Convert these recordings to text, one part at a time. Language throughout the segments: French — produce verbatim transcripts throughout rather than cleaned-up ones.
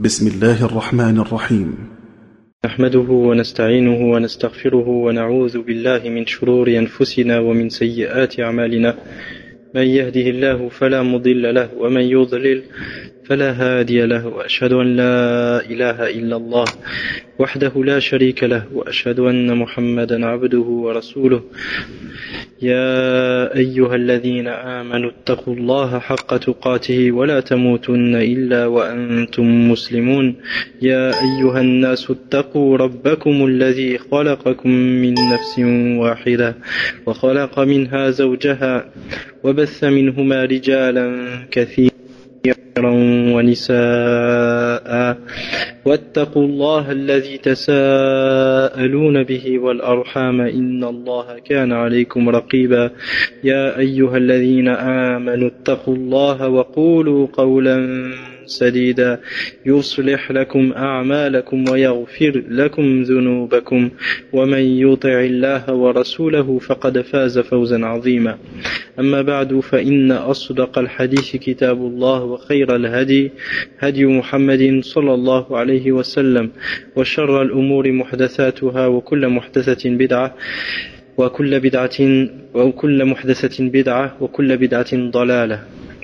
بسم الله الرحمن الرحيم. نحمده ونستعينه ونستغفره ونعوذ بالله من شرور أنفسنا ومن سيئات أعمالنا. من يهده الله فلا مضل له ومن يضلل فلا هادي له، وأشهد أن لا إله إلا الله وحده لا شريك له، وأشهد أن محمدا عبده ورسوله. يا أيها الذين آمنوا اتقوا الله حق تقاته ولا تموتن إلا وأنتم مسلمون. يا أيها الناس اتقوا ربكم الذي خلقكم من نفس واحدة وخلق منها زوجها وبث منهما رجالا كثيرا ونساء، واتقوا الله الذي تساءلون به والأرحام إن الله كان عليكم رقيبا. يا أيها الذين آمنوا اتقوا الله وقولوا قولا سديدا يصلح لكم أعمالكم ويغفر لكم ذنوبكم، ومن يطع الله ورسوله فقد فاز فوزا عظيما. أما بعد، فإن أصدق الحديث كتاب الله، وخير الهدي هدي محمد صلى الله عليه وسلم، وشر الأمور محدثاتها، وكل محدثة بدعة وكل بدعة وكل محدثة بدعة وكل بدعة ضلالة.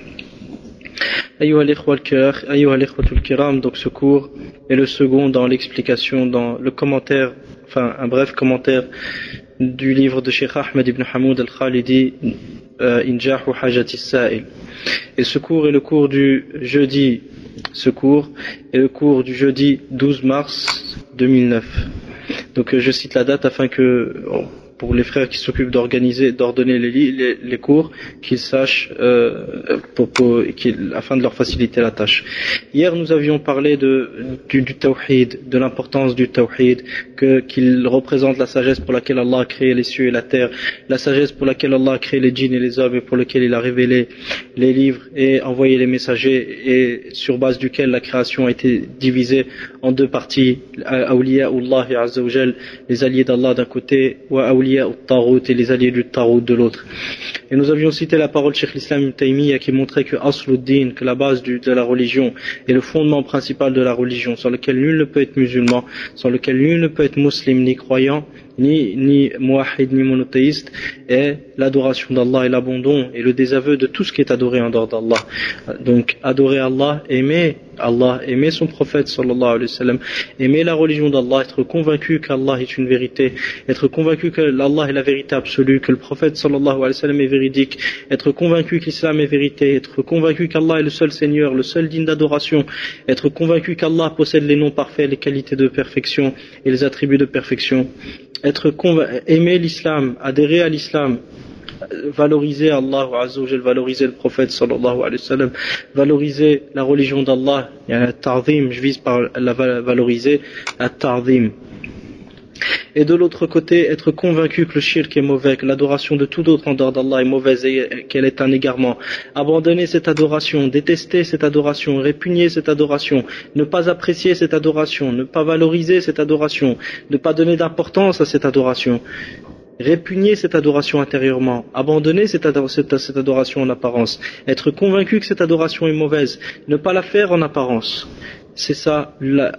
Ayyuha al-ikhwatul kiram, donc ce cours est le second dans l'explication, dans le commentaire, enfin un bref commentaire du livre de Cheikh Ahmed ibn Hamoud al-Khalidi, euh, Injahu Hajati Sa'il. Et ce cours est le cours du jeudi, ce cours est le cours du jeudi douze mars deux mille neuf. Donc je cite la date afin que, pour les frères qui s'occupent d'organiser, d'ordonner les, les, les cours, qu'ils sachent, euh, pour, pour, qu'ils, afin de leur faciliter la tâche. Hier, nous avions parlé de, du, du tawhid, de l'importance du tawhid, que, qu'il représente la sagesse pour laquelle Allah a créé les cieux et la terre, la sagesse pour laquelle Allah a créé les djinns et les hommes, et pour laquelle il a révélé les livres et envoyé les messagers, et sur base duquel la création a été divisée en deux parties, Awliya'ullah Azza wa Jal, les alliés d'Allah d'un côté, wa Awliya et les alliés du Tarout de l'autre. Et nous avions cité la parole de Cheikh l'Islam Ibn Taymiyyah qui montrait que Asluddin, que la base du, de la religion et le fondement principal de la religion, sans lequel nul ne peut être musulman, sans lequel nul ne peut être musulman ni croyant, ni, ni muwahhid, ni monothéiste, est l'adoration d'Allah et l'abandon et le désaveu de tout ce qui est adoré en dehors d'Allah. Donc adorer Allah, aimer Allah, aimer son prophète sallallahu alayhi wa sallam, aimer la religion d'Allah, être convaincu qu'Allah est une vérité, être convaincu que Allah est la vérité absolue, que le prophète sallallahu alayhi wa sallam est véridique, être convaincu que l'islam est vérité, être convaincu qu'Allah est le seul Seigneur, le seul digne d'adoration, être convaincu qu'Allah possède les noms parfaits, les qualités de perfection et les attributs de perfection, être convaincu, aimer l'islam, adhérer à l'islam, valoriser Allah Azza wa Jal, valoriser le prophète sallallahu alayhi wa sallam, valoriser la religion d'Allah, il y a un ta'zim, je vise par la valoriser, un ta'zim. Et de l'autre côté, être convaincu que le shirk est mauvais, que l'adoration de tout autre en dehors d'Allah est mauvaise et qu'elle est un égarement. Abandonner cette adoration, détester cette adoration, répugner cette adoration, ne pas apprécier cette adoration, ne pas valoriser cette adoration, ne pas donner d'importance à cette adoration. Répugner cette adoration intérieurement, abandonner cette, ador- cette, cette adoration en apparence, être convaincu que cette adoration est mauvaise, ne pas la faire en apparence. C'est ça, le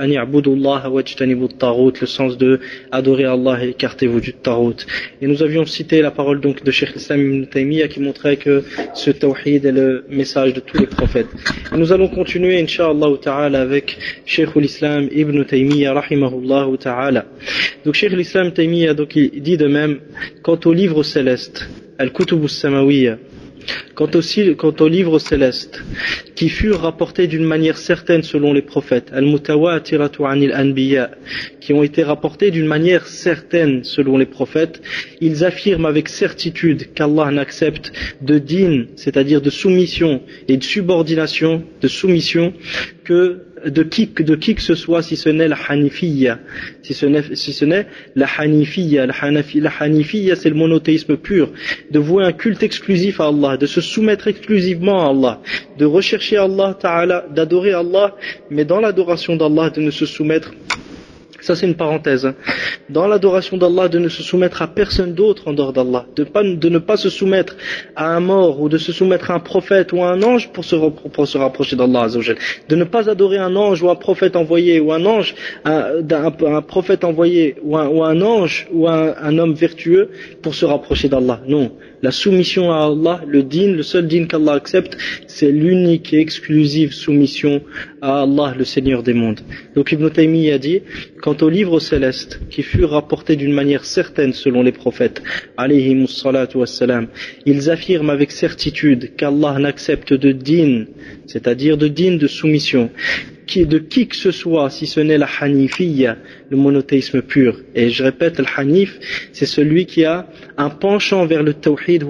sens de adorer Allah et écartez-vous du Tarout. Et nous avions cité la parole donc de Cheikh l'Islam Ibn Taymiyyah qui montrait que ce tawhid est le message de tous les prophètes. Et nous allons continuer, Inch'Allah ta'ala, avec Cheikh l'Islam Ibn Taymiyyah, rahimahullah ta'ala. Donc Cheikh l'Islam Ibn Taymiyyah, donc, il dit de même, quant au livre céleste, Al-Kutub al-Samawiyya, Quant au, quant aux livres célestes qui furent rapportés d'une manière certaine selon les prophètes, al-mutawatiratu anil anbiya, qui ont été rapportés d'une manière certaine selon les prophètes, ils affirment avec certitude qu'Allah n'accepte de din, c'est-à-dire de soumission et de subordination, de soumission, que de qui, de qui que ce soit, si ce n'est la Hanifiyya, si ce n'est, si ce n'est la Hanifiyya. La, Hanafi, la Hanifiyya, c'est le monothéisme pur, de vouer un culte exclusif à Allah, de se soumettre exclusivement à Allah, de rechercher Allah Ta'ala, d'adorer Allah, mais dans l'adoration d'Allah, de ne se soumettre Ça c'est une parenthèse. Hein. Dans l'adoration d'Allah, de ne se soumettre à personne d'autre en dehors d'Allah, de, pas, de ne pas se soumettre à un mort ou de se soumettre à un prophète ou à un ange pour se, pour se rapprocher d'Allah Azzawajal. De ne pas adorer un ange ou un prophète envoyé ou un ange, un, un, un prophète envoyé ou un, ou un ange ou un, un homme vertueux pour se rapprocher d'Allah. Non. La soumission à Allah, le dîn, le seul dîn qu'Allah accepte, c'est l'unique et exclusive soumission à Allah, le Seigneur des mondes. Donc Ibn Taymiyyah a dit, quant aux livres célestes qui furent rapportés d'une manière certaine selon les prophètes, alayhimus salatu wassalam, ils affirment avec certitude qu'Allah n'accepte de dîn, c'est-à-dire de dîn de soumission, qui, de qui que ce soit, si ce n'est la hanifiyya, le monothéisme pur. Et je répète, le hanif, c'est celui qui a un penchant vers le tawhid,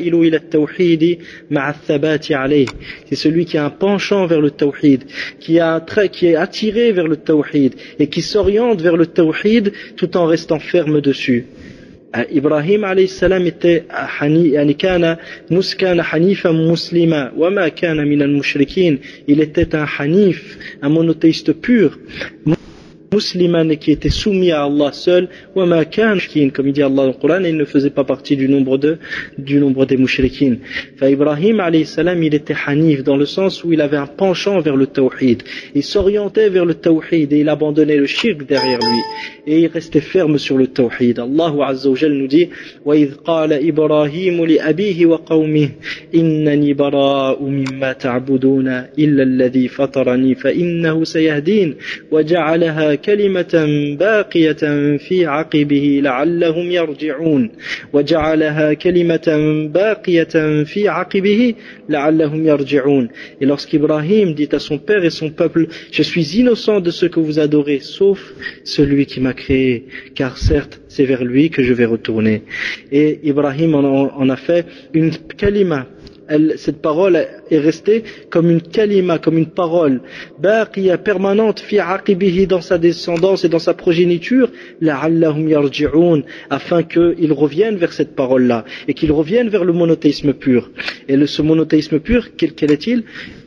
c'est celui qui a un penchant vers le tawhid, qui, a un trait, qui est attiré vers le tawhid, et qui s'oriente vers le tawhid tout en restant ferme dessus. Ibrahim alayhi salam était kana hanifan muslima wa ma kana min al-mushrikin. Il était un hanif, un monothéiste pur, musulman qui était soumis à Allah seul, wa ma kana, comme il dit Allah dans le Coran, et il ne faisait pas partie du nombre de du nombre des mushrikin. Fa Ibrahim alayhi salam, il était hanif dans le sens où il avait un penchant vers le tawhid. Il s'orientait vers le tawhid et il abandonnait le shirk derrière lui et il restait ferme sur le tawhid. Allah Azza wa Jalla nous dit: wa idh qala Ibrahim li abihi wa qawmihi innani bara'u mimma ta'buduna illa alladhi fatarani fa innahu sayahdin wa ja'alaha كلمة باقية في عقبه لعلهم يرجعون وجعلها كلمة باقية في عقبه لعلهم يرجعون. Et lorsqu'Ibrahim dit à son père et son peuple: je suis innocent de ce que vous adorez sauf celui qui m'a créé, car certes c'est vers lui que je vais retourner. Et Ibrahim en, en a fait une kalima. Elle, cette parole est restée comme une kalima, comme une parole baqiya, permanente, fi aqibihi, dans sa descendance et dans sa progéniture, la'allahum yarji'un, afin qu'ils reviennent vers cette parole-là et qu'ils reviennent vers le monothéisme pur. Et le, ce monothéisme pur, quel, quel est-il?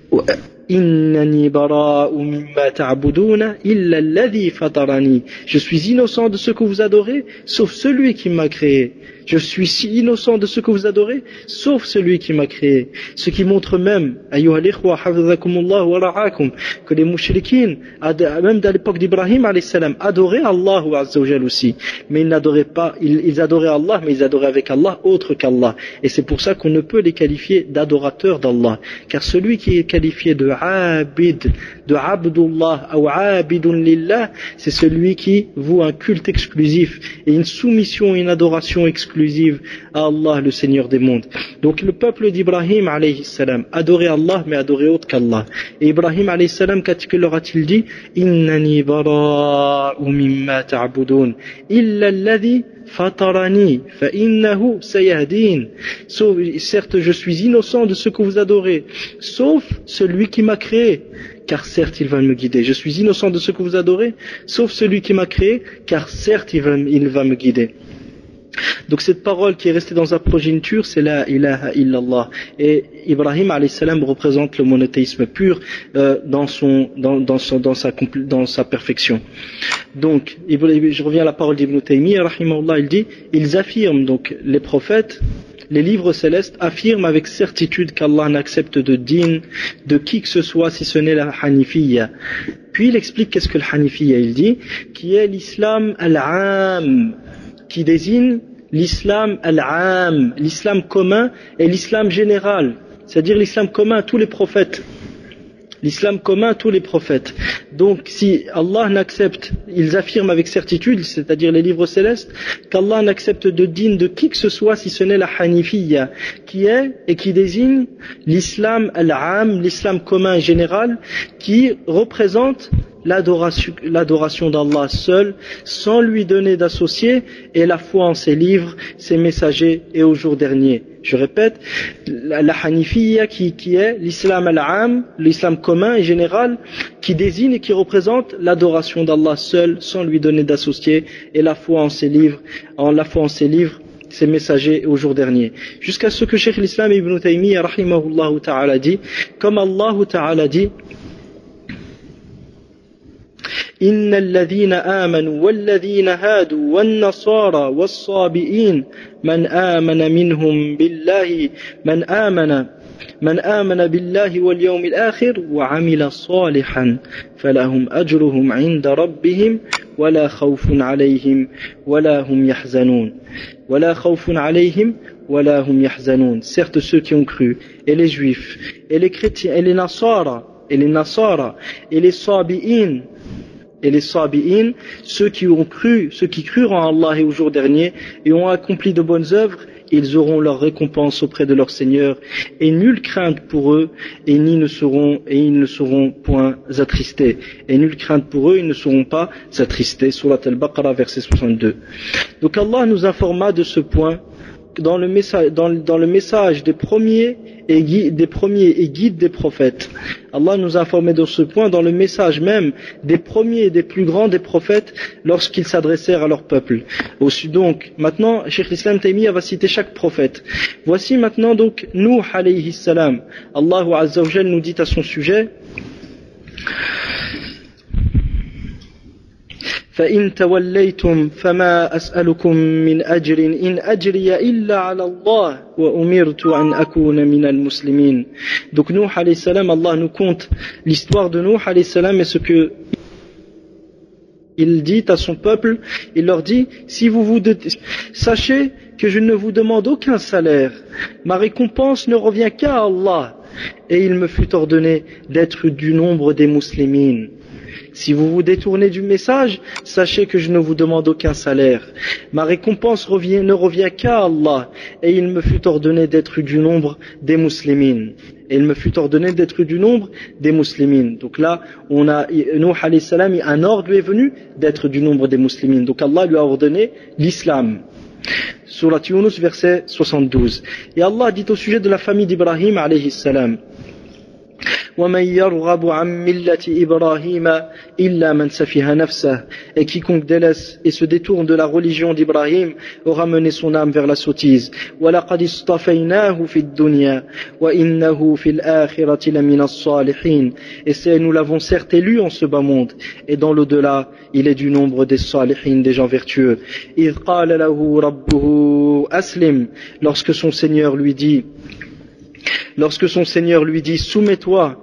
Innani bara'u mimma ta'buduna illa alladhi fatarani. Je suis innocent de ce que vous adorez, sauf celui qui m'a créé. Je suis si innocent de ce que vous adorez, sauf celui qui m'a créé. Ce qui montre même, ayyuhal ikhwa, hafidhakumullah wa ra'akum, que les mouchriquines, même à l'époque d'Ibrahim alayhi salam, adoraient Allah Azza wa Jal aussi. Mais ils n'adoraient pas, ils, ils adoraient Allah, mais ils adoraient avec Allah autre qu'Allah. Et c'est pour ça qu'on ne peut les qualifier d'adorateurs d'Allah. Car celui qui est qualifié de abid, de abdullah ou abidun lillah, c'est celui qui voue un culte exclusif et une soumission et une adoration exclusive à Allah, le Seigneur des mondes. Donc le peuple d'Ibrahim alayhi salam adorait Allah, mais adorait autre qu'Allah. Et Ibrahim alayhi salam, que leur a-t-il dit? Innani bara'u mimma ta'budun illa alladhi fatarani fa innahu sayahdin. Certes, je suis innocent de ce que vous adorez, sauf celui qui m'a créé, car certes il va me guider. Je suis innocent de ce que vous adorez, sauf celui qui m'a créé, car certes il va, il va me guider. Donc cette parole qui est restée dans sa progéniture, c'est la ilaha illallah. Et Ibrahim alayhi salam représente le monothéisme pur euh, dans son, dans, dans, son, dans, sa, dans sa perfection. Donc, je reviens à la parole d'Ibn Taymiyyah, rahimahullah, il dit, ils affirment, donc les prophètes, les livres célestes affirment avec certitude qu'Allah n'accepte de dîn de qui que ce soit si ce n'est la hanifiyya. Puis il explique qu'est-ce que le hanifiyya, il dit, qui est l'islam al-'am, qui désigne l'islam al-'am, l'islam commun et l'islam général, c'est-à-dire l'islam commun à tous les prophètes. L'islam commun à tous les prophètes. Donc si Allah n'accepte, ils affirment avec certitude, c'est-à-dire les livres célestes, qu'Allah n'accepte de dîn de qui que ce soit si ce n'est la hanifiyya, qui est et qui désigne l'islam al-'am, l'islam commun et général, qui représente l'adoration, l'adoration d'Allah seul, sans lui donner d'associé, et la foi en ses livres, ses messagers et au jour dernier. Je répète, la, la hanifiyya qui, qui est l'islam al-'am, l'islam commun et général, qui désigne et qui représente l'adoration d'Allah seul, sans lui donner d'associé, et la foi en ses livres, en la foi en ses livres, ses messagers au jour dernier. Jusqu'à ce que Cheikh l'Islam Ibn Taymiyyah rahimahullah ta'ala dit, comme Allah ta'ala dit, إن الذين آمنوا والذين هادوا والنصارى والصابئين من آمن منهم بالله من آمن من آمن بالله واليوم الآخر وعمل صالحا فلهم أجرهم عند ربهم ولا خوف عليهم ولا هم يحزنون ولا خوف عليهم ولا هم يحزنون. Certes, ceux qui ont cru, et les juifs, et les chrétiens, et les nasara, et les nasara, et les sabi'in, et les sabi'in, ceux qui ont cru, ceux qui crurent en Allah et au jour dernier, et ont accompli de bonnes œuvres, ils auront leur récompense auprès de leur Seigneur, et nulle crainte pour eux, et ni ne seront, et ils ne seront point attristés. Et nulle crainte pour eux, ils ne seront pas attristés. Surat Al-Baqarah, verset soixante-deux. Donc Allah nous informa de ce point dans le message, dans, dans le message des premiers et guides, des premiers et guides des prophètes. Allah nous a informé de ce point dans le message même des premiers et des plus grands des prophètes lorsqu'ils s'adressèrent à leur peuple. Aussi donc, maintenant, Cheikh l'Islam Taymiyyah va citer chaque prophète. Voici maintenant donc Nuh alayhi salam. Allah Azza wa Jal nous dit à son sujet: فإن توليتم فما أسألكم من أجر إن أجري إلا على الله وأمرت أن أكون من المسلمين. Donc Nuh alayhi salam, Allah nous conte l'histoire de Nuh alayhi salam et ce que il dit à son peuple. Il leur dit: si vous vous de... sachez que je ne vous demande aucun salaire, ma récompense ne revient qu'à Allah, et il me fut ordonné d'être du nombre des musulmans. Si vous vous détournez du message, sachez que je ne vous demande aucun salaire. Ma récompense revient, ne revient qu'à Allah, et il me fut ordonné d'être du nombre des musulmans. Et il me fut ordonné d'être du nombre des musulmans. Donc là, on a Nuh alayhi salam, un ordre lui est venu d'être du nombre des musulmans. Donc Allah lui a ordonné l'islam. Surat Yunus, verset soixante-douze. Et Allah dit au sujet de la famille d'Ibrahim alayhi salam: وَمَنْ يَرْغَبُ عَنْ مِلَّةِ إِبْرَاهِيمَ إِلَّا مَنْ سَفِهَ نَفْسَهُ. Et quiconque délaisse et se détourne de la religion d'Ibrahim aura mené son âme vers la sottise. وَلَقَدِ اصْطَفَيْنَاهُ فِي الدُّنْيَا وَإِنَّهُ فِي الْآخِرَةِ لَمِنَ الصَّالِحِينَ. Et c'est, nous l'avons certes élu en ce bas monde, et dans l'au-delà, il est du nombre des salihin, des gens vertueux. إِذْ قَالَ لَهُ رَبُّهُ أَسْلِمْ. Lorsque son Seigneur lui dit Lorsque son Seigneur lui dit: soumets-toi,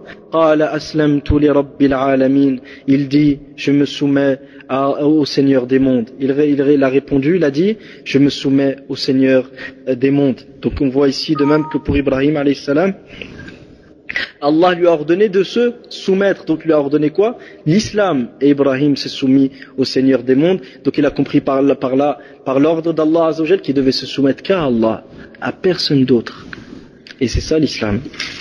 il dit: je me soumets à, au Seigneur des mondes. Il, il a répondu, il a dit: je me soumets au Seigneur des mondes. Donc on voit ici de même que pour Ibrahim alayhi salam, Allah lui a ordonné de se soumettre. Donc il lui a ordonné quoi? L'islam. Et Ibrahim s'est soumis au Seigneur des mondes. Donc il a compris par là, par là, par l'ordre d'Allah Azza wa Jal qu'il devait se soumettre qu'à Allah, à personne d'autre. Et c'est ça l'islam.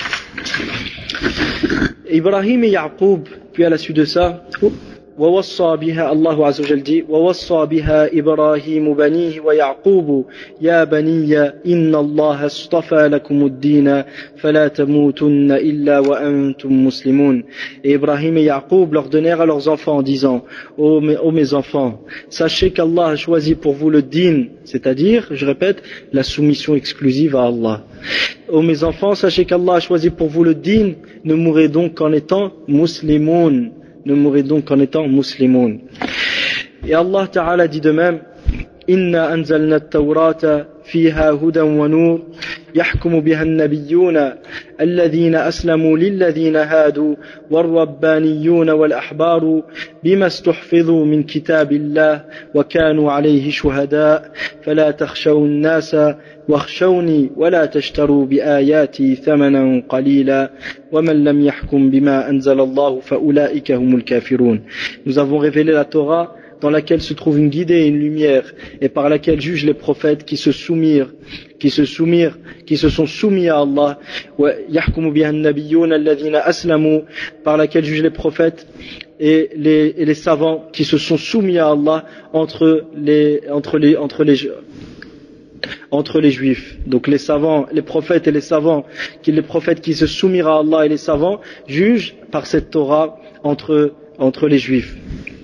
Ibrahim et Yaqub, puis à la suite de ça, ووصى بها الله عز وجل دي ووصى بها إبراهيم بنيه ويعقوب يا بني إن الله اصطفى لكم الدين فلا تموتن إلا وأنتم مسلمون. Et Ibrahim et Yaqub leur donnèrent à leurs enfants en disant: ô mes, ô mes enfants, sachez qu'Allah a choisi pour vous le din, c'est-à-dire, je répète, la soumission exclusive à Allah. Ô mes enfants, sachez qu'Allah a choisi pour vous le din, ne mourrez donc qu'en étant muslimoun. Ne mourrez donc en étant musulmans. Et Allah Ta'ala dit de même: Inna anzalna at-Tawrata fiha hudan wa nur yahkumu biha an-nabiyyuna alladhina aslamu lilladhina hadu war-rabbaniyuna wal-ahbaru bima istuhfidhu min kitabillah wa kanu alayhi shuhada fala takhshaw an-nasa واخشوني ولا تشتروا بآياتي ثمنا قليلا ومن لم يحكم بما أنزل الله فأولئك هم الكافرون. Nous avons révélé la Torah dans laquelle se trouve une guidée et une lumière, et par laquelle jugent les prophètes qui se soumirent, qui se soumirent, qui se sont soumis à Allah. ويحكم بها النبيون الذين أسلموا, par laquelle jugent les prophètes et les, et les savants qui se sont soumis à Allah entre les, entre les, entre les entre les juifs. Donc les savants, les prophètes et les savants, qui, les prophètes qui se soumirent à Allah et les savants jugent par cette Torah entre, entre les juifs.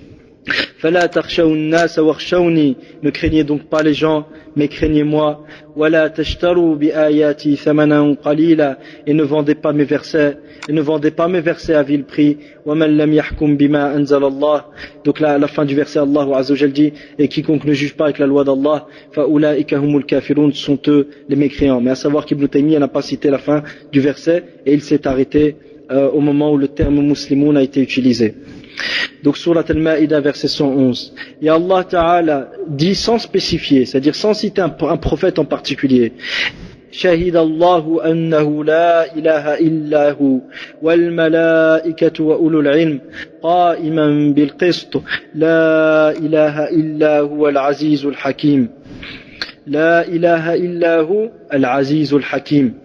فلا تخشوا الناس واخشوني, ne craignez donc pas les gens, mais craignez-moi. ولا تشتروا بآياتي ثمنا قليلا, et ne vendez pas mes versets, et ne vendez pas mes versets à vil prix. ومن لم يحكم بما أنزل الله, donc là, à la fin du verset, Allah Azza wa Jal dit, et quiconque ne juge pas avec la loi d'Allah, فأولئك هم الكافرون, sont eux les mécréants. Mais à savoir qu'Ibn Taymiyyah n'a pas cité la fin du verset, et il s'est arrêté euh, au moment où le terme muslimoun a été utilisé. Donc Surat Al-Ma'ida verset cent onze, et Allah Ta'ala dit sans spécifier, c'est-à-dire sans citer un, un prophète en particulier, شهد الله أنه لا إله إلا هو والملائكة وأولو العلم قائما بالقسط لا إله إلا هو العزيز الحكيم لا إله إلا هو العزيز الحكيم.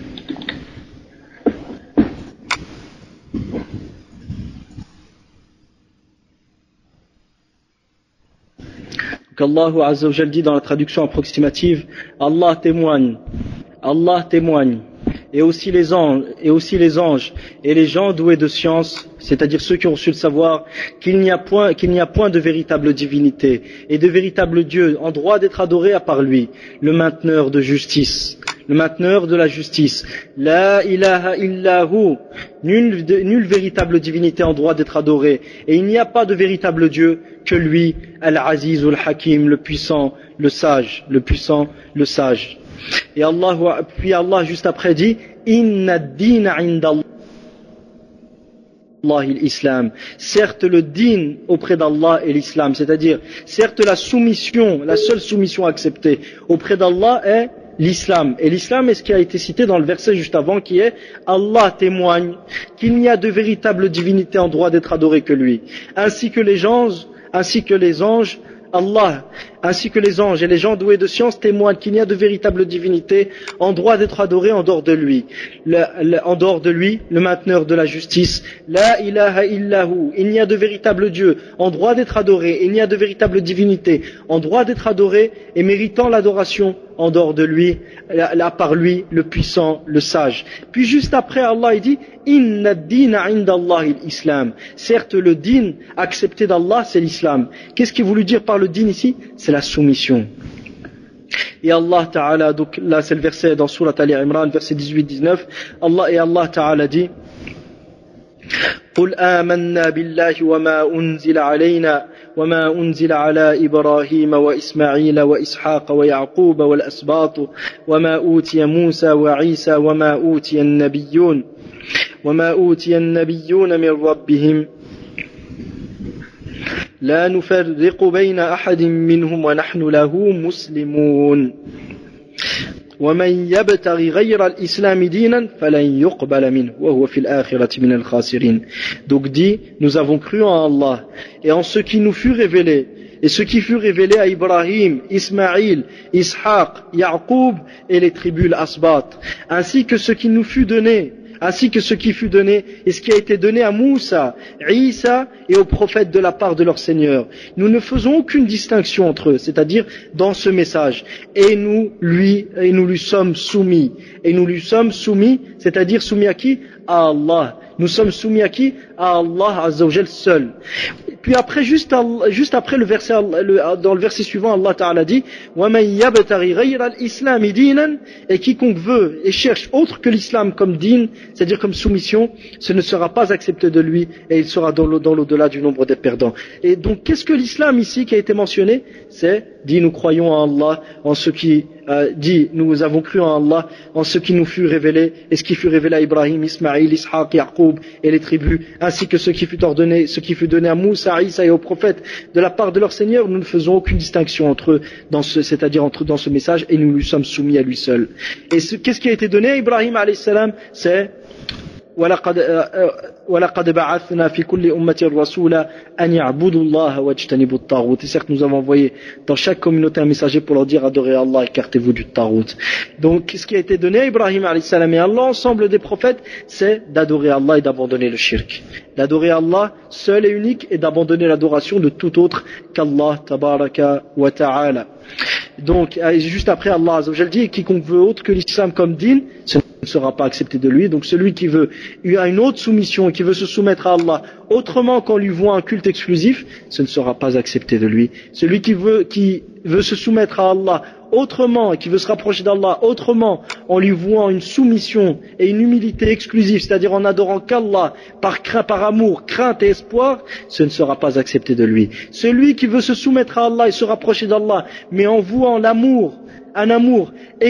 qu'Allah Azza wa Jal dit dans la traduction approximative, Allah témoigne, Allah témoigne, et aussi les anges, et aussi les anges, et les gens doués de science, c'est-à-dire ceux qui ont reçu le savoir, qu'il n'y a point, qu'il n'y a point de véritable divinité, et de véritable Dieu, en droit d'être adoré à part lui, le mainteneur de justice, le mainteneur de la justice. La ilaha illahu, nulle, nulle véritable divinité en droit d'être adorée, et il n'y a pas de véritable Dieu que lui, Al-Azizul Hakim, le puissant, le sage, le puissant, le sage. Et Allah, puis Allah juste après dit, Inna ad-dina inda Allah l'islam. Certes le din auprès d'Allah est l'islam, c'est-à-dire, certes la soumission, la seule soumission acceptée auprès d'Allah est l'islam. Et l'islam est ce qui a été cité dans le verset juste avant, qui est Allah témoigne qu'il n'y a de véritable divinité en droit d'être adoré que lui, ainsi que les anges, ainsi que les anges, Allah, ainsi que les anges et les gens doués de science témoignent qu'il n'y a de véritable divinité en droit d'être adoré en dehors de lui, le, le, en dehors de lui, le mainteneur de la justice. La ilaha illahu, il n'y a de véritable Dieu en droit d'être adoré, il n'y a de véritable divinité en droit d'être adoré et méritant l'adoration en dehors de lui, à part lui, le puissant, le sage. Puis juste après, Allah il dit, Inna ad-dina inda Allah l'islam. Certes, le din accepté d'Allah, c'est l'islam. Qu'est-ce qu'il voulait dire par le din ici? C'est la soumission. Et Allah Ta'ala, donc là c'est le verset dans Surat Ali Imran, verset dix-huit dix-neuf, Allah et Allah Ta'ala dit, قل آمنا بالله وما أنزل علينا وما أنزل على إبراهيم وإسماعيل وإسحاق ويعقوب والأسباط وما أوتي موسى وعيسى وما أوتي النبيون وما أوتي النبيون من ربهم لا نفرق بين أحد منهم ونحن له مسلمون ومن يبتغي غير الإسلام دينا فلن يقبل منه وهو في الآخرة من الخاسرين. Donc dit, nous avons cru en Allah et en ce qui nous fut révélé, et ce qui fut révélé à Ibrahim, Ismaïl, Ishaq, Yaqub et les tribus Asbat, ainsi que ce qui nous fut donné, ainsi que ce qui fut donné et ce qui a été donné à Moussa, Isa et aux prophètes de la part de leur Seigneur. Nous ne faisons aucune distinction entre eux, c'est-à-dire dans ce message. Et nous lui, et nous lui sommes soumis. Et nous lui sommes soumis, c'est-à-dire soumis à qui? À Allah. Nous sommes soumis à qui? À Allah Azza wa Jal seul. Puis après, juste, juste après le verset, le, dans le verset suivant, Allah Ta'ala dit, وَمَنْ يَبْتَغِي غَيْرَ الْإِسْلَامِ دِينًا, et quiconque veut et cherche autre que l'islam comme din, c'est-à-dire comme soumission, ce ne sera pas accepté de lui et il sera dans l'au-delà du nombre des perdants. Et donc, qu'est-ce que l'islam ici qui a été mentionné? C'est, dit, nous croyons en Allah, en ce qui, euh, dit, nous avons cru en Allah, en ce qui nous fut révélé, et ce qui fut révélé à Ibrahim, Ismaïl, Ishaq, Yaqub et les tribus, ainsi que ce qui fut ordonné, ce qui fut donné à Moussa, Isa et aux prophètes de la part de leur Seigneur. Nous ne faisons aucune distinction entre eux, dans ce, c'est-à-dire entre dans ce message, et nous lui sommes soumis à lui seul. Et ce, qu'est-ce qui a été donné à Ibrahim alayhi salam? C'est وَلَقَدْ, وَلَقَدْ بَعَثْنَا فِي كُلِّ أُمَّةٍ رَسُولًا أَنْ يَعْبُدُوا اللَّهَ وَاجْتَنِبُوا الطَّاغُوتَ. Et certes, nous avons envoyé dans chaque communauté un messager pour leur dire adorez Allah, écartez-vous du Tarout. Donc, ce qui a été donné à Ibrahim alayhi salam et à l'ensemble des prophètes, c'est d'adorer Allah et d'abandonner le shirk. D'adorer Allah seul et unique et d'abandonner l'adoration de tout autre qu'Allah tabaraka wa ta'ala. Donc, juste après, Allah Azza wa Jalla dit, quiconque veut autre que l'islam comme din, ce ne sera pas accepté de lui. Donc, celui qui veut, il a une autre soumission, qui veut se soumettre à Allah autrement qu'on lui voit un culte exclusif, ce ne sera pas accepté de lui. Celui qui veut, qui veut se soumettre à Allah autrement et qui veut se rapprocher d'Allah autrement en lui vouant une soumission et une humilité exclusive, c'est-à-dire en adorant qu'Allah par crainte, par amour, crainte et espoir, ce ne sera pas accepté de lui. Celui qui veut se soumettre à Allah et se rapprocher d'Allah, mais en vouant l'amour, un amour,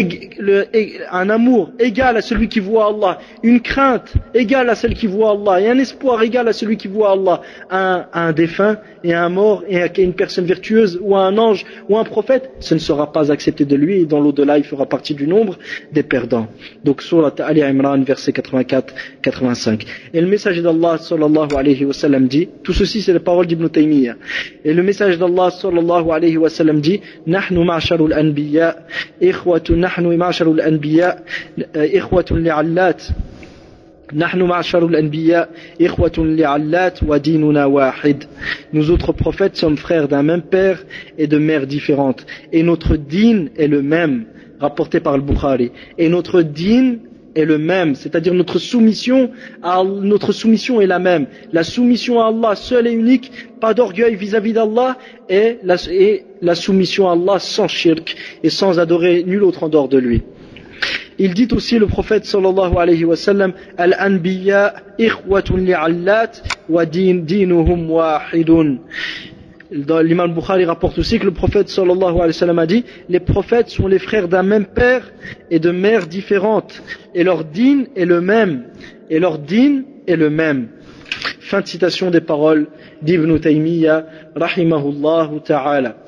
un amour égal à celui qui voit Allah, une crainte égale à celle qui voit Allah, et un espoir égal à celui qui voit Allah, à un, un défunt et à un mort et à une personne vertueuse ou à un ange ou à un prophète, ce ne sera pas accepté de lui, et dans l'au-delà il fera partie du nombre des perdants. Donc Surat Ali Imran verset quatre-vingt-quatre quatre-vingt-cinq. Et le message d'Allah sallallahu alayhi wa sallam dit, tout ceci c'est les paroles d'Ibn Taymiyyah, et le message d'Allah sallallahu alayhi wa sallam dit, Nahnu ma'sharul anbiya إخوة نحن معشر الأنبياء إخوة لعلات نحن معشر الأنبياء إخوة لعلات وديننا واحد. Nous autres prophètes sommes frères d'un même père et de mères différentes, et notre din est le même, rapporté par le Bukhari, et notre din est le même, c'est-à-dire notre soumission à, notre soumission est la même, la soumission à Allah seul et unique, pas d'orgueil vis-à-vis d'Allah, et la, et la soumission à Allah sans shirk et sans adorer nul autre en dehors de lui. Il dit aussi le prophète sallallahu alayhi wa sallam, al-anbiya ikhwatun li'allat wa din dinuhum wahidun. L'imam Bukhari rapporte aussi que le prophète sallallahu alayhi wa sallam a dit, les prophètes sont les frères d'un même père et de mères différentes, et leur din est le même, et leur din est le même. Fin de citation des paroles d'Ibn Taymiyyah rahimahullah ta'ala.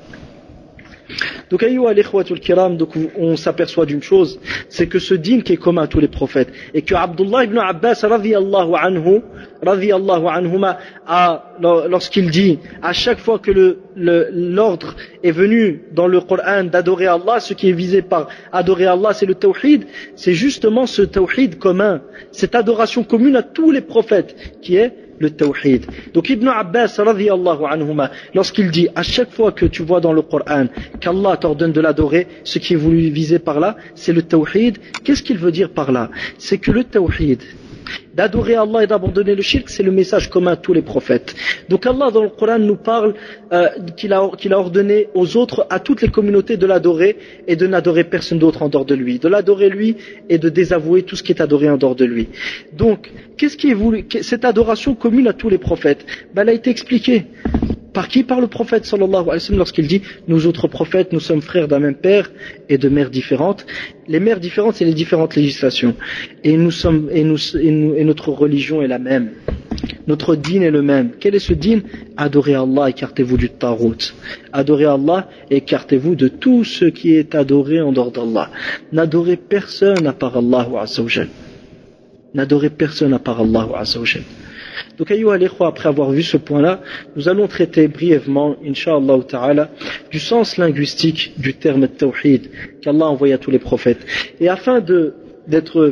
Donc, ayyuha al-ikhwatul kiram, donc on s'aperçoit d'une chose, c'est que ce din qui est commun à tous les prophètes, et que Abdullah ibn Abbas radiyallahu anhu, radiyallahu anhuma, a, lorsqu'il dit, à chaque fois que le, le, l'ordre est venu dans le Coran d'adorer Allah, ce qui est visé par adorer Allah, c'est le tawhid, c'est justement ce tawhid commun, cette adoration commune à tous les prophètes, qui est le tawhid. Donc Ibn Abbas radiyallahu anhuma, lorsqu'il dit à chaque fois que tu vois dans le Coran qu'Allah t'ordonne de l'adorer, ce qui est voulu viser par là, c'est le tawhid. Qu'est-ce qu'il veut dire par là? C'est que le tawhid, d'adorer Allah et d'abandonner le shirk, c'est le message commun à tous les prophètes. Donc Allah dans le Coran nous parle euh, qu'il a, qu'il a ordonné aux autres, à toutes les communautés de l'adorer et de n'adorer personne d'autre en dehors de lui, de l'adorer lui et de désavouer tout ce qui est adoré en dehors de lui. Donc qu'est-ce qui est voulu, cette adoration commune à tous les prophètes, ben, elle a été expliquée. Par qui? Par le prophète sallallahu alayhi wa sallam, lorsqu'il dit nous autres prophètes, nous sommes frères d'un même père et de mères différentes. Les mères différentes, c'est les différentes législations, et nous sommes et, nous, et, nous, et notre religion est la même, notre din est le même. Quel est ce din? Adorez Allah, écartez-vous du tarout. Adorez Allah, écartez-vous de tout ce qui est adoré en dehors d'Allah. N'adorez personne à part Allah azza wa jal. N'adorez personne à part Allah azza wa jal. Donc, ayyuha al-ikhwa, après avoir vu ce point-là, nous allons traiter brièvement, incha'Allah ta'ala, du sens linguistique du terme tawhid qu'Allah a envoyé à tous les prophètes. Et afin de, d'être,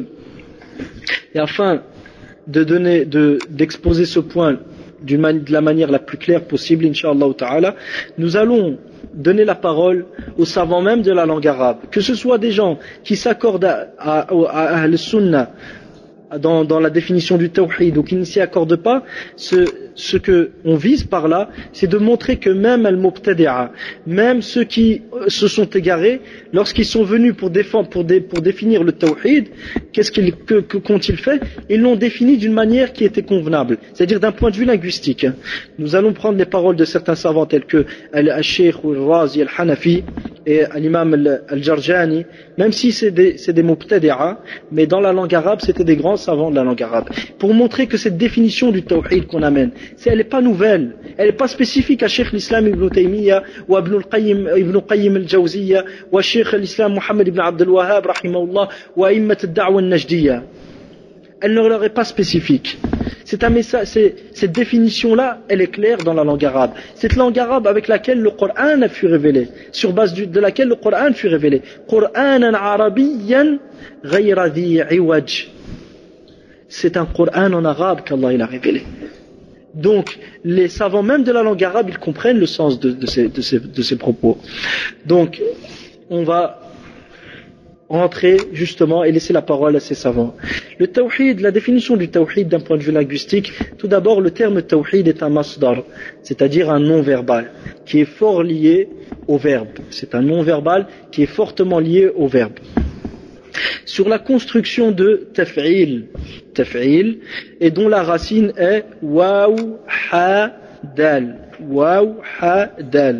et afin de donner, de, d'exposer ce point d'une man, de la manière la plus claire possible, incha'Allah ta'ala, nous allons donner la parole aux savants même de la langue arabe, que ce soit des gens qui s'accordent à, à, à, à al-sunnah, Dans, dans la définition du tawhid, ou qui ne s'y accorde pas, ce, ce que on vise par là, c'est de montrer que même al-mubtadi'a, même ceux qui se sont égarés, lorsqu'ils sont venus pour défendre, pour, dé, pour définir le tawhid, qu'est-ce qu'ils, que, que qu'ont-ils fait? Ils l'ont défini d'une manière qui était convenable, c'est-à-dire d'un point de vue linguistique. Nous allons prendre les paroles de certains savants tels que al-Shaykh al-Razi al-Hanafi et l'imam al-Jarjani, même si c'est des, c'est des mubtadi'a, mais dans la langue arabe, c'était des grands savants de la langue arabe, pour montrer que cette définition du tawhid qu'on amène, c'est, elle n'est pas nouvelle, elle n'est pas spécifique à Cheikh l'Islam Ibn Taymiyyah, ou Ibn al-Qayyim, Ibn Qayyim al-Jawziyya, ou à Cheikh l'Islam Muhammad ibn Abdul Wahhab, rahimahullah, ou à Immat al-Da'wa al-Najdiyya. Elle ne leur est pas spécifique. C'est un message, c'est, cette définition-là, elle est claire dans la langue arabe. Cette langue arabe avec laquelle le Coran a fut révélé, sur base du, de laquelle le Coran fut révélé. Qur'anan arabiyyan ghayra dhi iwaj. C'est un Coran en arabe qu'Allah il a révélé. Donc, les savants même de la langue arabe, ils comprennent le sens de, de, ces, de, ces, de ces propos. Donc, on va rentrer justement et laisser la parole à ces savants. Le tawhid, la définition du tawhid d'un point de vue linguistique, tout d'abord le terme tawhid est un masdar, c'est-à-dire un nom verbal qui est fort lié au verbe. C'est un nom verbal qui est fortement lié au verbe. Sur la construction de taf'il, taf'il, et dont la racine est waw ha dal, waw ha dal,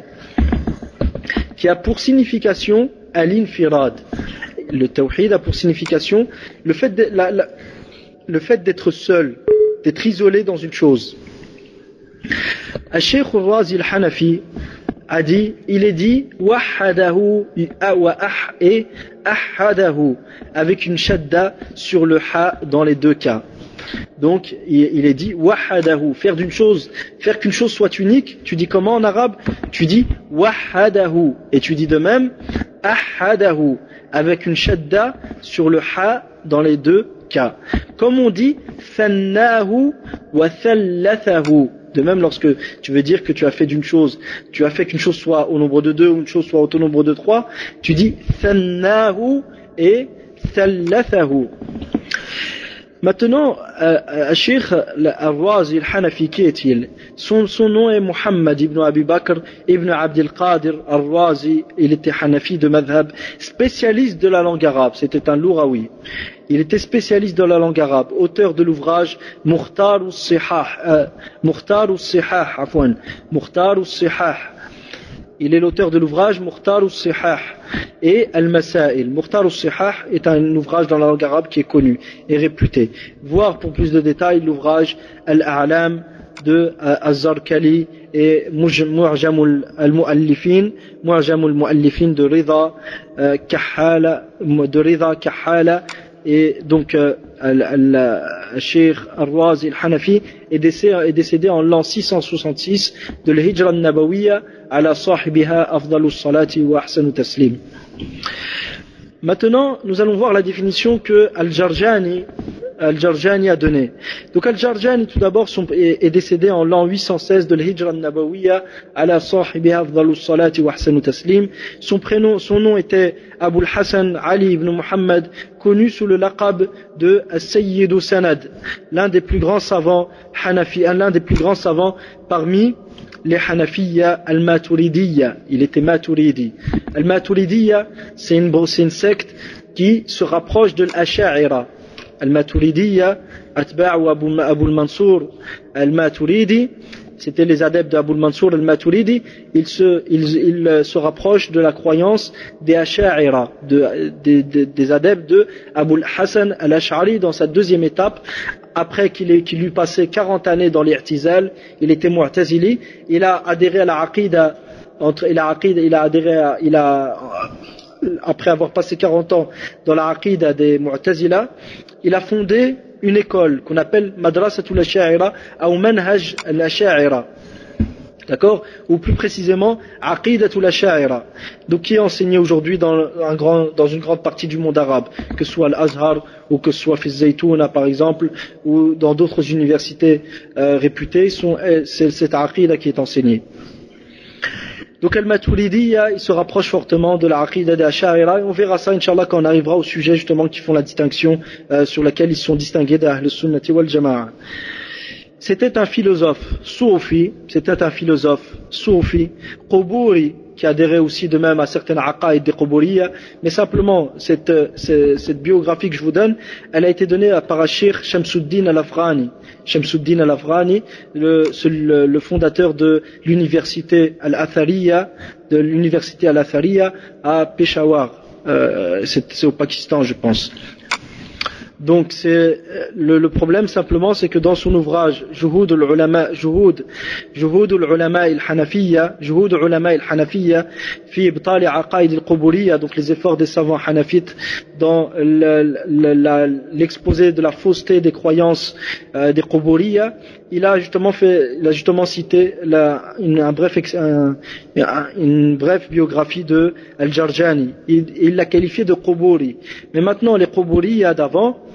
qui a pour signification al-infirad. Le tawhid a pour signification le fait de, la, la, le fait d'être seul, d'être isolé dans une chose. Al-Sheikh al-Razi al-Hanafi a dit, il est dit wahadahu wa ah et ahadahu avec une shadda sur le ha dans les deux cas. Donc il est dit wahadahu, faire d'une chose, faire qu'une chose soit unique. Tu dis comment en arabe? Tu dis wahadahu, et tu dis de même ahadahu avec une shadda sur le ha dans les deux cas. Comme on dit thannahu wa thallathahu. De même, lorsque tu veux dire que tu as fait d'une chose, tu as fait qu'une chose soit au nombre de deux ou une chose soit au nombre de trois, tu dis thannahu et thallathahu. Maintenant, euh, Cheikh Al-Razi Al-Hanafi, qui est-il? son, son nom est Muhammad ibn Abi Bakr ibn Abdel Qadir Al-Razi. Il était Hanafi de Madhab, spécialiste de la langue arabe. C'était un Louraoui. Il était spécialiste de la langue arabe, auteur de l'ouvrage Mukhtar al-Sihah, euh, Mukhtar al-Sihah, afwan, Mukhtar al-Sihah. Il est l'auteur de l'ouvrage Mukhtar al-Sihah et Al-Masail. Mukhtar al-Sihah est un ouvrage dans la langue arabe qui est connu et réputé. Voir pour plus de détails l'ouvrage Al-A'lam de Az-Zarkali et Mu'jam al-Mu'allifin, Mu'jam al-Mu'allifin de Rida Kahala, de Rida Kahala. Et donc, euh, le Cheikh Al-Razi Al-Hanafi est décédé, est décédé en l'an six cent soixante-six de l'Hijra al-Nabawiyya ala sahibiha afdalus salati wa ahsanu taslim. Maintenant, nous allons voir la définition que Al-Jarjani Al-Jarjani a donnée. Donc Al-Jarjani, tout d'abord, est, est décédé en l'an huit cent seize de l'Hijra al-Nabawiyya ala sahibiha afdalus salati wa ahsanu taslim. Son prénom, son nom était Abu al-Hassan Ali ibn Muhammad, connu sous le laqab de As-Sayyidu Sanad, l'un des plus grands savants Hanafi, l'un des plus grands savants parmi les Hanafiyya al-Maturidiyya. Il était Maturidi. Al-Maturidiyya, c'est une, c'est une secte qui se rapproche de l'Asha'ira. Al-Maturidiyya, Atba'u Abu, Abu al-Mansour al-Maturidi, c'était les adeptes d'Abu al-Mansour al-Maturidi. Ils se, ils, ils se rapprochent de la croyance des Asha'ira, de, de, de, des adeptes de Abu al-Hassan al-Ash'ari dans sa deuxième étape. Après qu'il ait, qu'il eut passé quarante années dans l'I'tizal, il était Mu'tazili, il a adhéré à la Aqida, entre, il a, aqida, il a adhéré à, il a, après avoir passé quarante ans dans la Aqida des Mu'tazila, il a fondé une école qu'on appelle Madrasatul Asha'ira ou Manhaj al-Asha'ira. D'accord? Ou plus précisément, Aqidatul Asha'ira. Donc qui est enseigné aujourd'hui dans, un grand, dans une grande partie du monde arabe, que ce soit l'Azhar ou que ce soit Fils Zaytouna par exemple, ou dans d'autres universités euh, réputées, sont, c'est cette Aqida qui est enseignée. Donc Al-Maturidiyya, il se rapproche fortement de la Aqida des Asha'ira, et on verra ça Inch'Allah quand on arrivera au sujet justement qui font la distinction euh, sur laquelle ils sont distingués d'Ahl Sunnati wal Jama'a. C'était un philosophe soufi, c'était un philosophe soufi, Quburi, qui adhérait aussi de même à certaines aqaïd des Quburiyya, mais simplement cette, cette, cette biographie que je vous donne, elle a été donnée par Cheikh Shamsuddin Al-Afghani. Shamsuddin Al-Afghani, le, le, le fondateur de l'université Al-Athariya, de l'université Al-Athariya à Peshawar, euh, c'est, c'est au Pakistan je pense. Donc c'est le, le problème simplement, c'est que dans son ouvrage Juhud al-Ulama, Juhud, Juhud al-Ulama al-Hanafiyya, Juhud al-Ulama al-Hanafiyya, fi ibtal aqaid al-Quburiyya, donc les efforts des savants hanafites dans le, le, la, l'exposé de la fausseté des croyances euh, des Quburiyya, il a justement fait, il a justement cité la, une, un bref, un, une brève biographie de Al-Jarjani. Il, il l'a qualifié de Quburi. Mais maintenant les Quburiyya d'avant,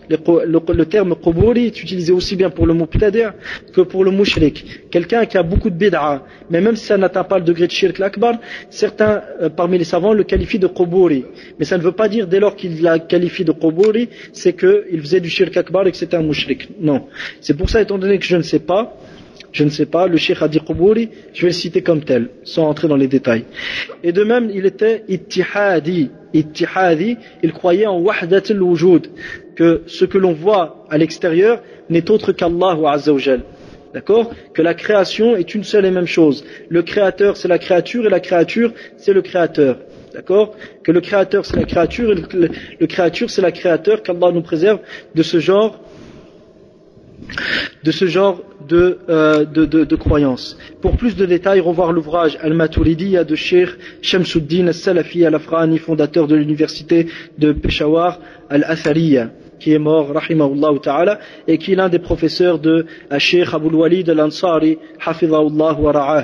Le, le, le terme quburi est utilisé aussi bien pour le mubtadi' que pour le mushrik. Quelqu'un qui a beaucoup de bid'a, mais même si ça n'atteint pas le degré de shirk l'akbar, certains euh, parmi les savants le qualifient de quburi. Mais ça ne veut pas dire dès lors qu'il la qualifie de quburi, c'est qu'il faisait du shirk akbar et que c'était un mushrik. Non. C'est pour ça, étant donné que je ne sais pas, je ne sais pas, le cheikh a dit quburi, je vais le citer comme tel, sans entrer dans les détails. Et de même, il était ittihadi. Ittihadi, il croyait en wahdat al-wujud, que ce que l'on voit à l'extérieur n'est autre qu'Allah wa Azza wa Jal. D'accord? Que la création est une seule et même chose. Le créateur, c'est la créature, et la créature, c'est le créateur. D'accord? Que le créateur, c'est la créature, et le, le, le créature, c'est la créateur, qu'Allah nous préserve de ce genre de ce genre de, euh, de, de, de croyances. Pour plus de détails, revoir l'ouvrage Al-Maturidiyya de Cheikh Shamsuddin Al-Salafi Al-Afrani, fondateur de l'université de Peshawar Al-Athariya, qui est mort, rahimahullah ta'ala, et qui est l'un des professeurs de Cheikh Abul Walid Al-Ansari, hafidhahullah wa ra'ah.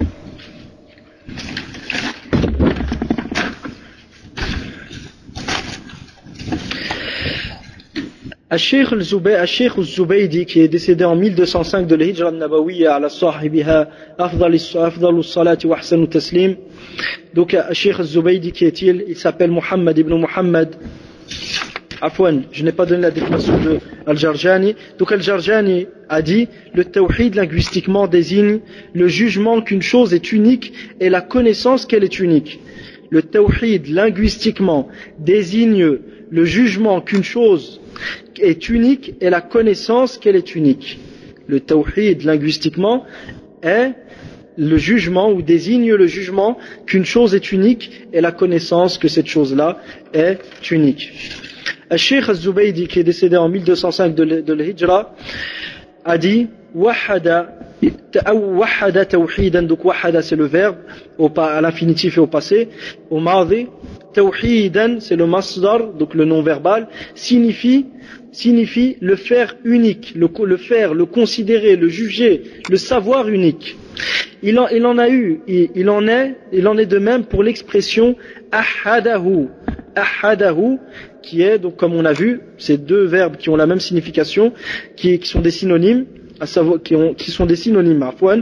Al-Sheikh al-Zubaydi, qui est décédé en mille deux cent cinq de l'Hijra al-Nabawiyya ala sahibiha afdalu salati wa ahsanu taslim. Donc Al-Sheikh al-Zubaydi, qui est-il? Il s'appelle Muhammad ibn Muhammad. Afwan, je n'ai pas donné la définition de Al-Jarjani. Donc Al-Jarjani a dit: le tawhid linguistiquement désigne le jugement qu'une chose est unique et la connaissance qu'elle est unique. Le tawhid linguistiquement désigne le jugement qu'une chose est unique et la connaissance qu'elle est unique. Le tawhid linguistiquement est le jugement ou désigne le jugement qu'une chose est unique et la connaissance que cette chose-là est unique. Al-Sheikh al-Zubaydi, qui est décédé en mille deux cent cinq de l'Hijra, a dit: wahada wahada tawhidan. Donc wahada, c'est le verbe à l'infinitif et au passé. Au madi, tawhidan, c'est le masdar, donc le nom verbal, signifie signifie le faire unique, le, le faire, le considérer, le juger, le savoir unique. Il en, il en a eu, il, il en est, il en est de même pour l'expression ahadahu. Ahadahu, qui est, donc comme on a vu, ces deux verbes qui ont la même signification, qui, qui sont des synonymes, à savoir, qui, ont, qui sont des synonymes, afwan.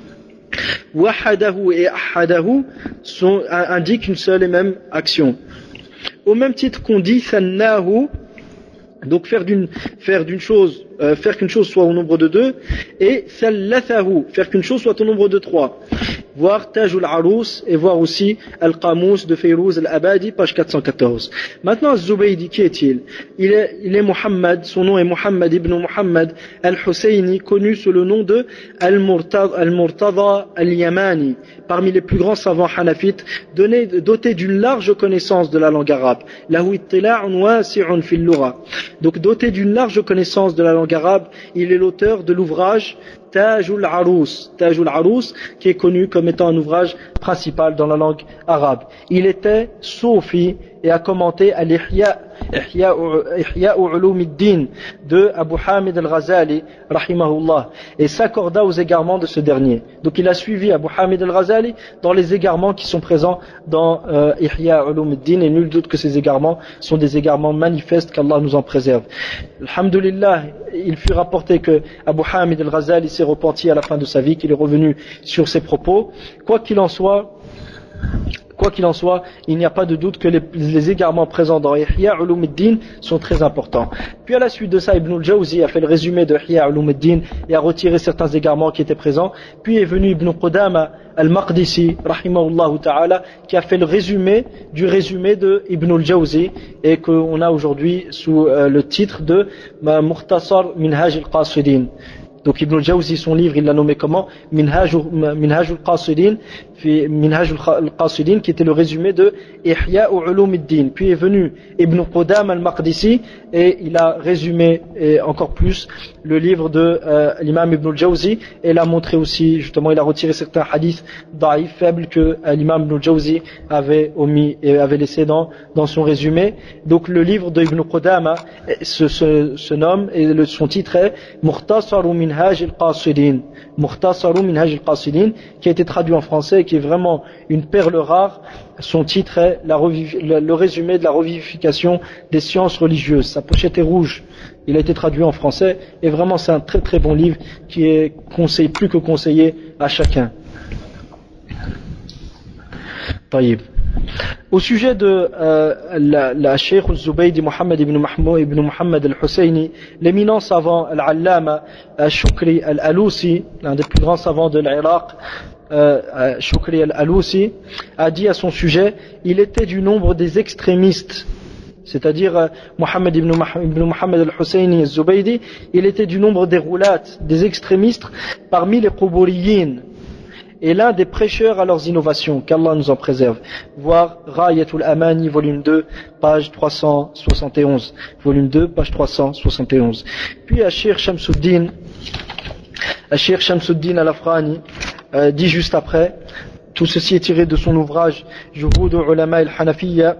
Wahadahu et ahadahu sont, indiquent une seule et même action. Au même titre qu'on dit thannahu, donc faire d'une faire d'une chose euh, faire qu'une chose soit au nombre de deux, et thalathahu, faire qu'une chose soit au nombre de trois. Voir Tajul Arous et voir aussi Al-Qamus de Fayrouz Al-Abadi, page quatre cent quatorze. Maintenant, Zubaydi, qui est-il? Il est, il est Muhammad, son nom est Muhammad ibn Muhammad Al-Husayni, connu sous le nom de Al-Murtada Al-Yamani, parmi les plus grands savants hanafites, donné, doté d'une large connaissance de la langue arabe. Lahu ittila'un wasi'un fil lugha. Donc doté d'une large connaissance de la langue arabe, il est l'auteur de l'ouvrage Tajul Arous, Tajul Arous, qui est connu comme étant un ouvrage principal dans la langue arabe. Il était soufi et a commenté à l'Ihya Ihya Ulumuddin de Abu Hamid al-Ghazali, rahimahullah, et s'accorda aux égarements de ce dernier. Donc il a suivi Abu Hamid al-Ghazali dans les égarements qui sont présents dans euh, Ihya Ulumuddin, et nul doute que ces égarements sont des égarements manifestes, qu'Allah nous en préserve. Alhamdulillah, il fut rapporté que Abu Hamid al-Ghazali s'est repenti à la fin de sa vie, qu'il est revenu sur ses propos. Quoi qu'il en soit, Quoi qu'il en soit, il n'y a pas de doute que les, les égarements présents dans Ihya Ulumuddin sont très importants. Puis à la suite de ça, Ibn al-Jawzi a fait le résumé de Ihya Ulumuddin et a retiré certains égarements qui étaient présents. Puis est venu Ibn Qudama al-Maqdisi, rahimahullah ta'ala, qui a fait le résumé du résumé de Ibn al-Jawzi, et qu'on a aujourd'hui sous euh, le titre de Mukhtasar Minhaj al-Qasidin. Donc Ibn al-Jawzi, son livre, il l'a nommé comment? Minhaj al-Qasidin, Minhaj al-Qasidin, qui était le résumé de Ihya Ulumuddin. Puis est venu Ibn Qudama al-Maqdisi et il a résumé et encore plus le livre de euh, l'imam Ibn al-Jawzi, et il a montré aussi, justement, il a retiré certains hadiths daïf, faibles, que euh, l'imam Ibn al-Jawzi avait omis et avait laissé dans, dans son résumé. Donc le livre de Ibn Qudama se, se, se nomme, et le, son titre est Mukhtasaru Minhaj al-Qasidin, Mukhtasaru Minhaj al-Qasidin, qui a été traduit en français, qui est vraiment une perle rare son titre est la reviv... le résumé de la revivification des sciences religieuses. Sa pochette est rouge. Il a été traduit en français et vraiment c'est un très très bon livre qui est conseillé, plus que conseillé à chacun. Taïb. Au sujet de euh, la, la Cheikh al-Zubaydi Muhammad ibn Mahmoud ibn Muhammad al-Husayni, l'éminent savant al-Allama al-Shukri al-Alousi, l'un des plus grands savants de l'Irak, euh, Shukri al-Alousi, a dit à son sujet, il était du nombre des extrémistes, c'est-à-dire euh, Muhammad ibn, ibn Muhammad al-Husayni al-Zubaydi, il était du nombre des roulat, des extrémistes parmi les Quburiyin, et l'un des prêcheurs à leurs innovations, qu'Allah nous en préserve. Voir Rayatul Amani, volume deux, page trois cent soixante et onze. Volume deux, page trois cent soixante et onze. Puis Ashir Shamsuddin, Ashir Shamsuddin al-Afrani, euh, dit juste après, tout ceci est tiré de son ouvrage Juhud Ulama al-Hanafiyya,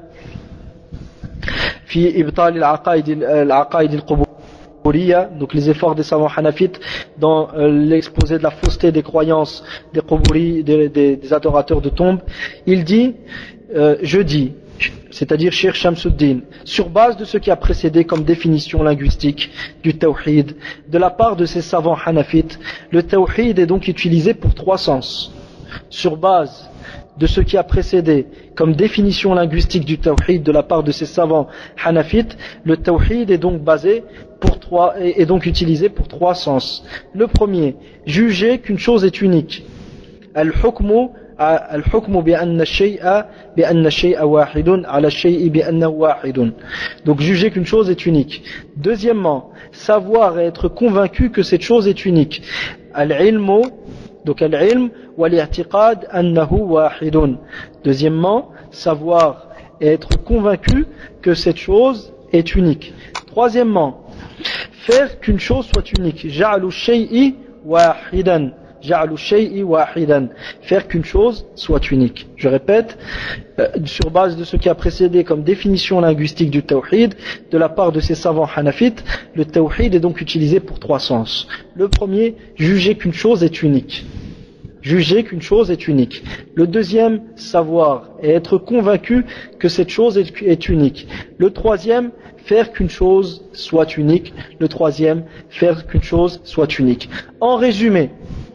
fi Ibtal al-Aqaid al-Qubur. Donc les efforts des savants hanafites dans euh, l'exposé de la fausseté des croyances des quburi, des, des, des adorateurs de tombes, il dit euh, je dis, c'est-à-dire Cheikh Shamsuddin, sur base de ce qui a précédé comme définition linguistique du tawhid de la part de ces savants hanafites, le tawhid est donc utilisé pour trois sens. Sur base de ce qui a précédé comme définition linguistique du tawhid de la part de ces savants hanafites, le tawhid est donc basé pour trois, est donc utilisé pour trois sens. Le premier, juger qu'une chose est unique. Al-hukmu al-hukmu bi'anna shay'a bi'anna shay'a wahidun ala shay'i bi'annahu wahidun. Donc juger qu'une chose est unique. Deuxièmement, savoir et être convaincu que cette chose est unique. Al-ilmu, donc al-ilm wa li'tiqad annahu wahidun. Deuxièmement, savoir et être convaincu que cette chose est unique. Troisièmement, faire qu'une chose soit unique. Ja'alu shay'i wahidan. Ja'alu shay'i wahidan. Faire qu'une chose soit unique. Je répète, euh, sur base de ce qui a précédé comme définition linguistique du tawhid, de la part de ces savants hanafites, le tawhid est donc utilisé pour trois sens. Le premier, juger qu'une chose est unique. Juger qu'une chose est unique. Le deuxième, savoir et être convaincu que cette chose est, est unique. Le troisième, faire qu'une chose soit unique. Le troisième, faire qu'une chose soit unique. En résumé,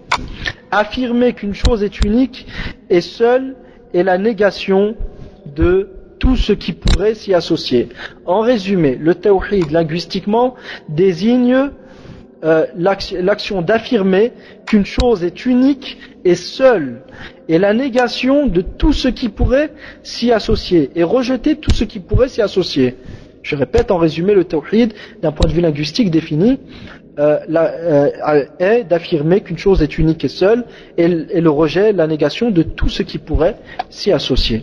affirmer qu'une chose est unique et seule est la négation de tout ce qui pourrait s'y associer. En résumé, le tawhid linguistiquement désigne euh, l'action d'affirmer qu'une chose est unique et seule et la négation de tout ce qui pourrait s'y associer et rejeter tout ce qui pourrait s'y associer. Je répète, en résumé, le tawhid, d'un point de vue linguistique défini, euh, la, euh, est d'affirmer qu'une chose est unique et seule, et, et le rejet, la négation de tout ce qui pourrait s'y associer.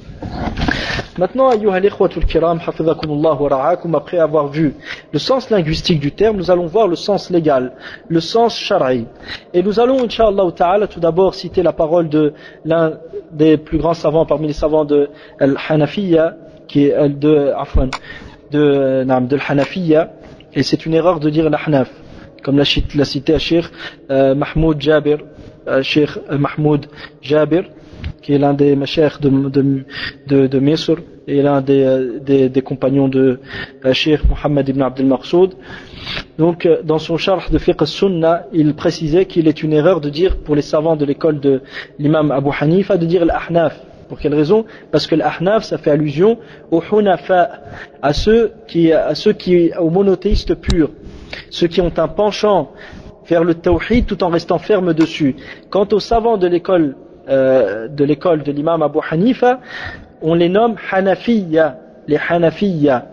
Maintenant, ayyuha al-ikhwatul kiram, hafizakumullah wa ra'akum, après avoir vu le sens linguistique du terme, nous allons voir le sens légal, le sens shar'i. Et nous allons, incha'Allah ta'ala, tout d'abord citer la parole de l'un des plus grands savants parmi les savants de Al-Hanafiyya, qui est de, afwan, de, de l'Hanafiyya, et c'est une erreur de dire l'Ahnaf, comme l'a cité à Cheikh euh, Mahmoud Jabir, euh, Cheikh Mahmoud Jabir, qui est l'un des mashayikh de, de, de, de Misr, et l'un des, des, des compagnons de euh, Cheikh Mohammed ibn Abdel Maqsoud. Donc, euh, dans son sharh de fiqh al-sunnah, il précisait qu'il est une erreur de dire, pour les savants de l'école de l'imam Abu Hanifa, de dire l'Ahnaf. Pour quelle raison? Parce que l'Ahnaf, ça fait allusion aux Hunafa, à ceux qui, à ceux qui, aux monothéistes purs, ceux qui ont un penchant vers le tawhid tout en restant ferme dessus. Quant aux savants de l'école, euh, de l'école de l'imam Abu Hanifa, on les nomme Hanafiyya, les Hanafiyya.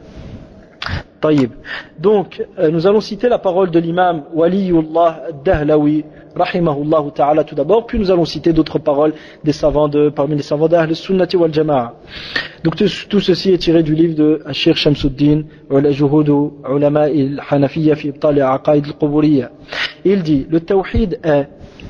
Taïb. Donc, euh, nous allons citer la parole de l'imam Waliyullah ad-Dahlawi, rahimahullah ta'ala tout d'abord, puis nous allons citer d'autres paroles des savants de, parmi les savants d'Ahl al-Sunnati wal Jama'a. Donc tout, tout ceci est tiré du livre de Cheikh Shamsuddin, Juhud Ulama al-Hanafiyya fi Ibtal al-Aqaid al-Quburiyya. Il dit, le tawhid est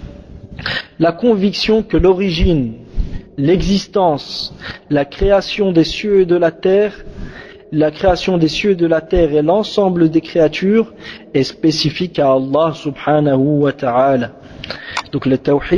la conviction que l'origine, l'existence, la création des cieux et de la terre, la création des cieux et de la terre et l'ensemble des créatures est spécifique à Allah subhanahu wa ta'ala. Donc le tawhid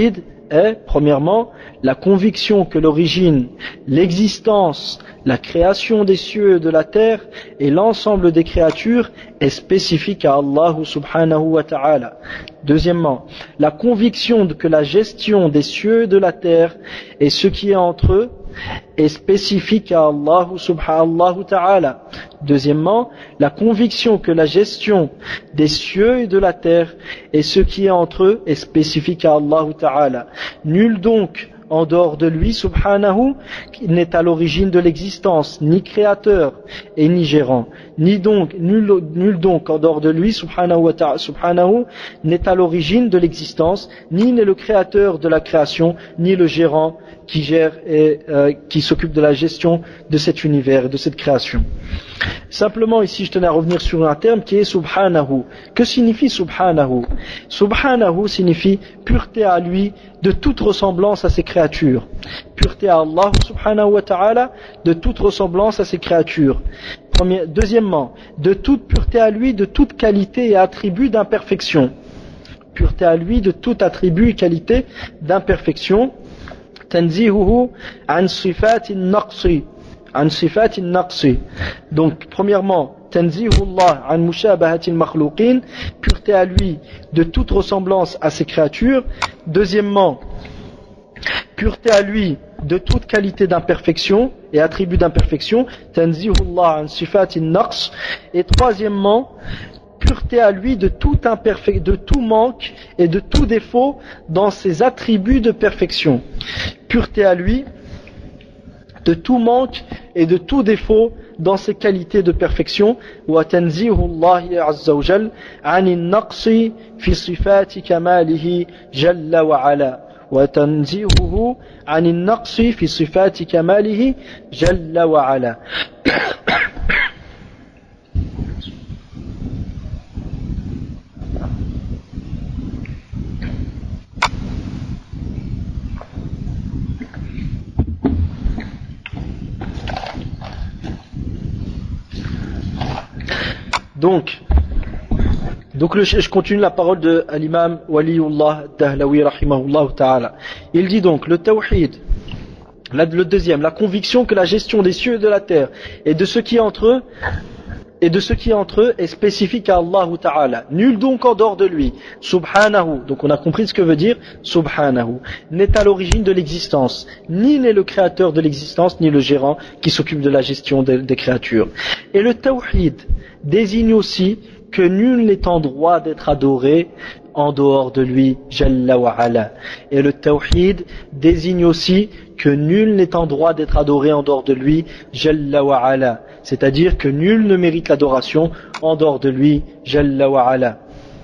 est, premièrement, la conviction que l'origine, l'existence, la création des cieux et de la terre et l'ensemble des créatures est spécifique à Allah subhanahu wa ta'ala. Deuxièmement, la conviction que la gestion des cieux et de la terre et ce qui est entre eux est spécifique à Allah subhanahu wa ta'ala. Deuxièmement, la conviction que la gestion des cieux et de la terre et ce qui est entre eux est spécifique à Allah ta'ala. Nul donc en dehors de lui, subhanahu, n'est à l'origine de l'existence, ni créateur et ni gérant. Ni donc, nul, nul donc en dehors de lui, subhanahu wa ta'ala, subhanahu, n'est à l'origine de l'existence, ni n'est le créateur de la création, ni le gérant qui gère et euh, qui s'occupe de la gestion de cet univers, de cette création. Simplement ici je tenais à revenir sur un terme qui est subhanahu. Que signifie subhanahu? Subhanahu signifie pureté à lui de toute ressemblance à ses créatures. Pureté à Allah subhanahu wa ta'ala de toute ressemblance à ses créatures. Premier, deuxièmement, de toute pureté à lui de toute qualité et attribut d'imperfection. Pureté à lui de tout attribut et qualité d'imperfection. Tanzihuhu an sifati naqsi. An sifati naqsi. Donc, premièrement, Tanzihullah an mushabahati al-makhluqin, pureté à lui de toute ressemblance à ses créatures. Deuxièmement, pureté à lui de toute qualité d'imperfection et attribut d'imperfection. Tanzihullah an sifati naqs. Et troisièmement, pureté à lui de tout imperfect, de tout manque et de tout défaut dans ses attributs de perfection. Pureté à lui de tout manque et de tout défaut dans ses qualités de perfection. Wa tanzihullahi azza wa jal anil naqsi fi sifati kamalihi jalla wa ala. Wa tanzihuhu anil naqsi fi sifati kamalihi jalla wa ala. Donc, donc le, je continue la parole de l'imam Waliullah Dahlawi rahimahullah ta'ala. Il dit donc, le tawhid, le deuxième, la conviction que la gestion des cieux et de la terre et de ce qui est entre eux, et de ce qui est entre eux est spécifique à Allah ta'ala. Nul donc en dehors de lui, subhanahu, donc on a compris ce que veut dire subhanahu, n'est à l'origine de l'existence, ni n'est le créateur de l'existence, ni le gérant qui s'occupe de la gestion des, des créatures. Et le tawhid désigne aussi que nul n'est en droit d'être adoré en dehors de lui, Jalla wa ala. Et le tawhid désigne aussi que nul n'est en droit d'être adoré en dehors de lui, Jalla wa ala. C'est-à-dire que nul ne mérite l'adoration en dehors de lui, Jalla wa ala.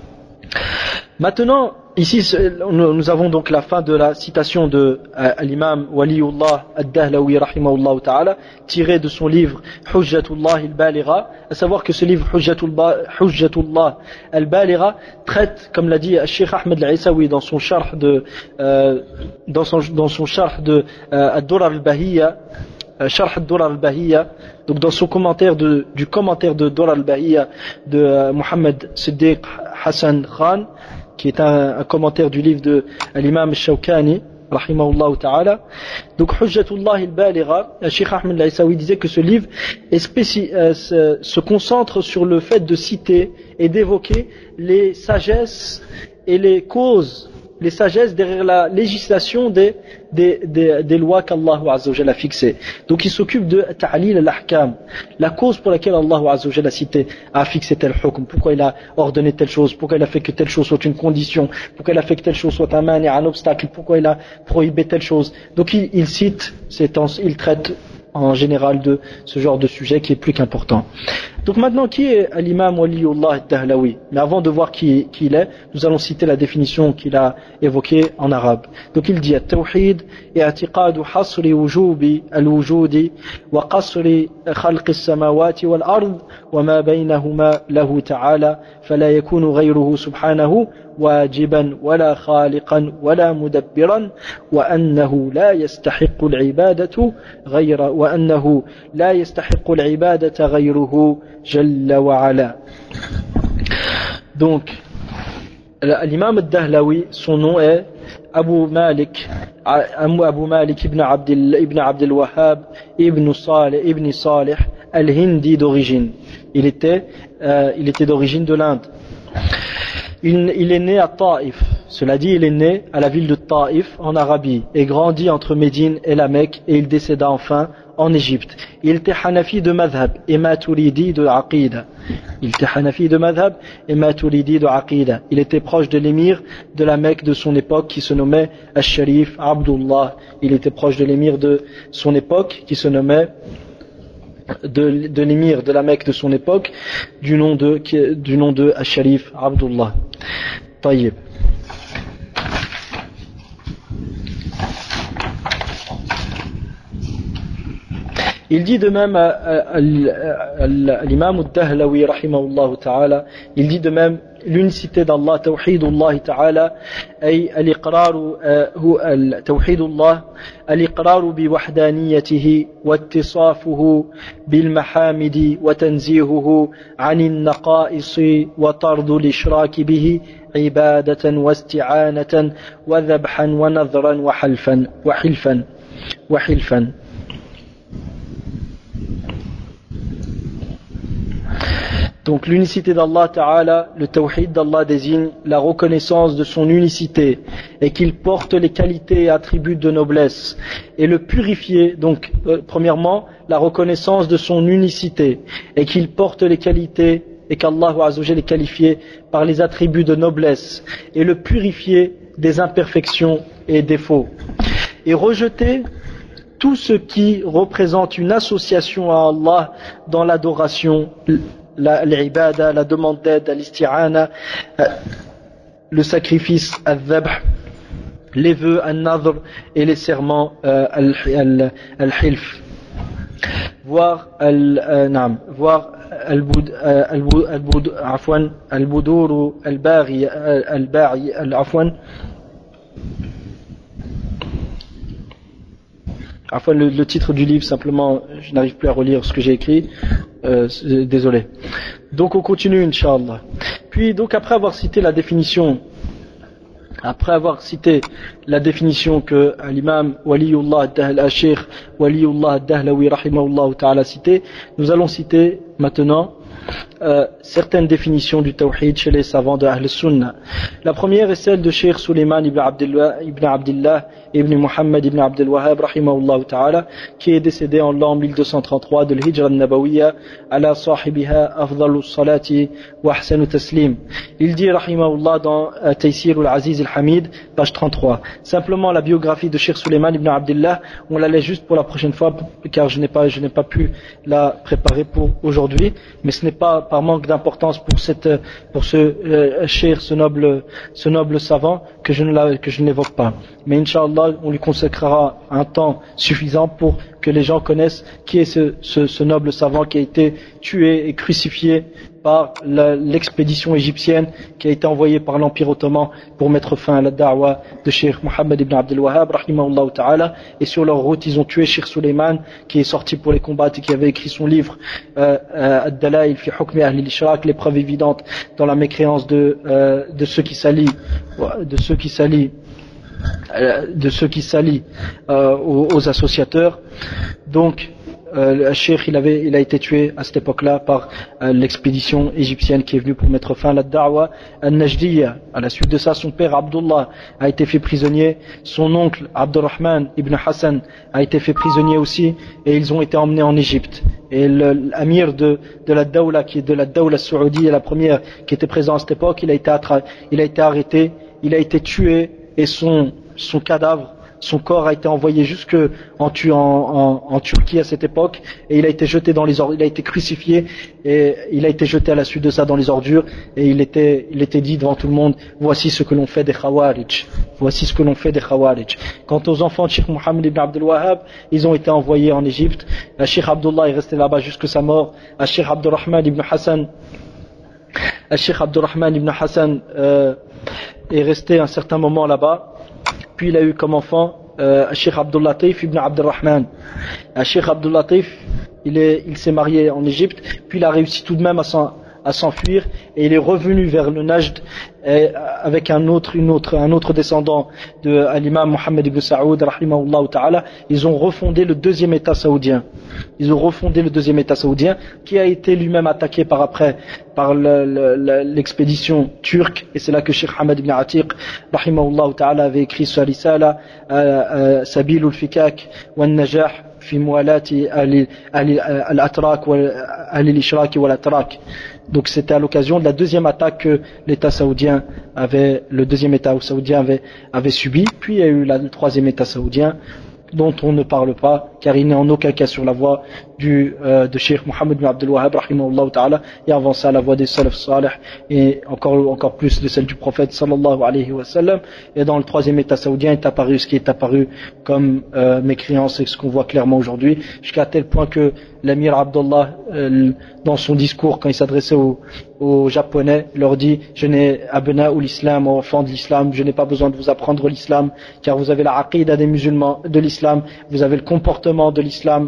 Maintenant, ici, nous avons donc la fin de la citation de euh, l'imam Waliullah ad-Dahlawi rahimahullah ta'ala, tiré de son livre Hujjatullah al-Baligha, à savoir que ce livre Hujjatullah al-Baligha traite, comme l'a dit Cheikh Ahmed al-Isawi dans son charh de euh, dans son dans son charh de euh, ad-Durar al-Bahiyya, Sharh ad-Durar al-Bahiyya, donc dans son commentaire de, du commentaire de Durar al-Bahiyya de euh, Mohammed Siddiq Hassan Khan, qui est un, un commentaire du livre de l'imam al-Shawkani rahimahullah ta'ala. Donc Hujjatullah al-Baligha, Cheikh Ahmed al-Isawi disait que ce livre est spéci- euh, se, se concentre sur le fait de citer et d'évoquer les sagesses et les causes, les sagesses derrière la législation des, des, des, des lois qu'Allah Azza wa Jalla a fixées. Donc il s'occupe de ta'lil al-ahkam, la cause pour laquelle Allah Azza wa Jalla a cité, a fixé tel hukm, pourquoi il a ordonné telle chose, pourquoi il a fait que telle chose soit une condition, pourquoi il a fait que telle chose soit un mani, un obstacle, pourquoi il a prohibé telle chose. Donc il, il cite, il traite en général de ce genre de sujet qui est plus qu'important. Donc maintenant, qui est l'imam Waliullah ad-Dahlawi? Mais avant de voir qui, qui il est, nous allons citer la définition qu'il a évoquée en arabe. Donc il dit التوحيد اعتقاد حصر وجوب الوجود وقصر خلق السماوات والأرض وما بينهما له تعالى فلا يكون غيره سبحانه واجبا ولا خالقا ولا مدبرا وأنه لا يستحق العبادة غير وأنه لا يستحق العبادة غيره جل وعلا. Donc l'imam al-Dahlawi, son nom est Abu Malik, Abu Malik ibn Abdel, ibn Abdel Wahhab, ibn Salih, ibn Salih al-Hindi d'origine. Il était, euh, il était d'origine de l'Inde. Il, il est né à Taïf. Cela dit, il est né à la ville de Taïf en Arabie et grandit entre Médine et la Mecque et il décéda enfin en Égypte. Il était Hanafi de Madhab et Maturidi de Aqida. Il était Hanafi de Madhab et Maturidi de Aqida. Il était proche de l'émir de la Mecque de son époque qui se nommait Al-Sharif Abdullah. Il était proche de l'émir de son époque qui se nommait de, de l'émir de la Mecque de son époque du nom de, qui, du nom de Al-Sharif Abdullah. Taïb. Il dit de même à, à, à, à l'imam al-Dahlawi rahimahullah ta'ala, il dit de même l'unicité d'Allah, tawhidullah ta'ala, ay al-iqraru hu tawhidullah, al-iqraru bi wahdaniyatihi wa ittisafuhu bil mahamidi wa tanzihuhu 'anil naqa'isi wa tardu al-ishrak bihi ibadatan wa isti'anatan wa dhabhan wa nadhran wa halfan wa hilfan wa hilfan. Donc l'unicité d'Allah Ta'ala, le tawhid d'Allah désigne la reconnaissance de son unicité et qu'il porte les qualités et attributs de noblesse et le purifier, donc euh, premièrement la reconnaissance de son unicité et qu'il porte les qualités et qu'Allah Azzawajal est qualifié par les attributs de noblesse et le purifier des imperfections et défauts et rejeter tout ce qui représente une association à Allah dans l'adoration, la, l'ibada, la demande d'aide, l'isti'ana, le sacrifice, al-dhabh, les vœux, al-nadhr et les serments, euh, al-hilf. Voir al-nam, voir al-budur ou al-baghi, al-ba'i, al-afwan. Enfin, le, le titre du livre, simplement, je n'arrive plus à relire ce que j'ai écrit, euh, désolé. Donc on continue, Inch'Allah. Puis, donc après avoir cité la définition, après avoir cité la définition que l'imam Waliullah al-Shaykh Waliullah al-Dahlawi rahimahullah ta'ala a cité, nous allons citer maintenant Euh, certaines définitions du tawhid chez les savants de Ahl Sunnah. La première est celle de Cheikh Suleiman ibn Abdullah ibn Abdullah ibn Muhammad ibn Abdel Wahhab rahimahullah ta'ala, qui est décédé en l'an mille deux cent trente-trois de l'Hijra al-Nabawiyya ala sahibiha afdalu salati wa ahsanu taslim. Il dit rahimahullah dans uh, Taysir al-Aziz al-Hamid, page trente-trois. Simplement la biographie de Cheikh Suleiman ibn Abdullah, on la laisse juste pour la prochaine fois car je n'ai pas, je n'ai pas pu la préparer pour aujourd'hui, mais ce n'est pas par manque d'importance pour cette, pour ce euh, cher, ce noble, ce noble savant que je ne la, que je ne l'évoque pas. Mais Inch'Allah, on lui consacrera un temps suffisant pour que les gens connaissent qui est ce, ce, ce noble savant qui a été tué et crucifié par la, l'expédition égyptienne qui a été envoyée par l'Empire ottoman pour mettre fin à la da'wa de Cheikh Mohammed ibn Abdel Wahhab rahimahullah ta'ala, et sur leur route ils ont tué Cheikh Suleiman qui est sorti pour les combattre et qui avait écrit son livre euh, euh, Ad-Dalail fi hukmi ahli al-ishraq, l'épreuve évidente dans la mécréance de, euh, de ceux qui s'allient de ceux qui s'allient de ceux qui s'allient euh, aux, aux associateurs. Donc Euh, le cheikh il, avait, il a été tué à cette époque-là par euh, l'expédition égyptienne qui est venue pour mettre fin à la da'wa al-Najdiyya. À la suite de ça, son père Abdullah a été fait prisonnier, son oncle Abdurrahman ibn Hassan a été fait prisonnier aussi, et ils ont été emmenés en Égypte. Et l'amir de, de la Dawla, qui est de la Dawla Saoudi, la première qui était présente à cette époque, il a été, attra- il a été arrêté, il a été tué, et son, son cadavre, son corps a été envoyé jusque en, en, en, en Turquie à cette époque, et il a été jeté dans les ordures, il a été crucifié, et il a été jeté à la suite de ça dans les ordures, et il était, il était dit devant tout le monde, voici ce que l'on fait des Khawarij, voici ce que l'on fait des Khawarij. Quant aux enfants de Cheikh Mohammed ibn Abdel Wahhab, ils ont été envoyés en Égypte. Cheikh Abdullah est resté là-bas jusqu'à sa mort. Cheikh Abdurrahman ibn Hassan, Cheikh Abdurrahman ibn Hassan euh, est resté un certain moment là-bas. Puis il a eu comme enfant euh, Cheikh Abdul Latif ibn Abdurrahman. Cheikh Abdul Latif, il, est, il s'est marié en Égypte, puis il a réussi tout de même à s'en, à s'enfuir et il est revenu vers le Najd et avec un autre, une autre, un autre descendant de l'imam Mohammed ibn Saoud rahimahullah ta'ala. Ils ont refondé le deuxième État saoudien. Ils ont refondé le deuxième État saoudien qui a été lui-même attaqué par après par le, le, l'expédition turque, et c'est là que Cheikh Hamad ibn Atiq rahimahullah ta'ala avait écrit sa risala Sabilul Fikak wa Najah fi mualati al-atrak wa al-ishrak wa al-atrak. Donc c'était à l'occasion de la deuxième attaque que l'État saoudien avait, le deuxième État saoudien avait, avait subi. Puis il y a eu la, le troisième État saoudien dont on ne parle pas, car il n'est en aucun cas sur la voie du, euh, de Cheikh Mohammed bin Abdul Wahhab rahimahullah ta'ala, et avant ça la voie des salaf salih, et encore, encore plus de celle du prophète sallallahu alayhi wa sallam. Et dans le troisième État saoudien est apparu ce qui est apparu comme euh, mécréance, et ce qu'on voit clairement aujourd'hui, jusqu'à tel point que l'émir Abdullah, euh, dans son discours, quand il s'adressait aux, aux Japonais, leur dit: je n'ai abna ou l'islam, enfants de l'islam, je n'ai pas besoin de vous apprendre l'islam, car vous avez la aqida des musulmans de l'islam, vous avez le comportement de l'islam.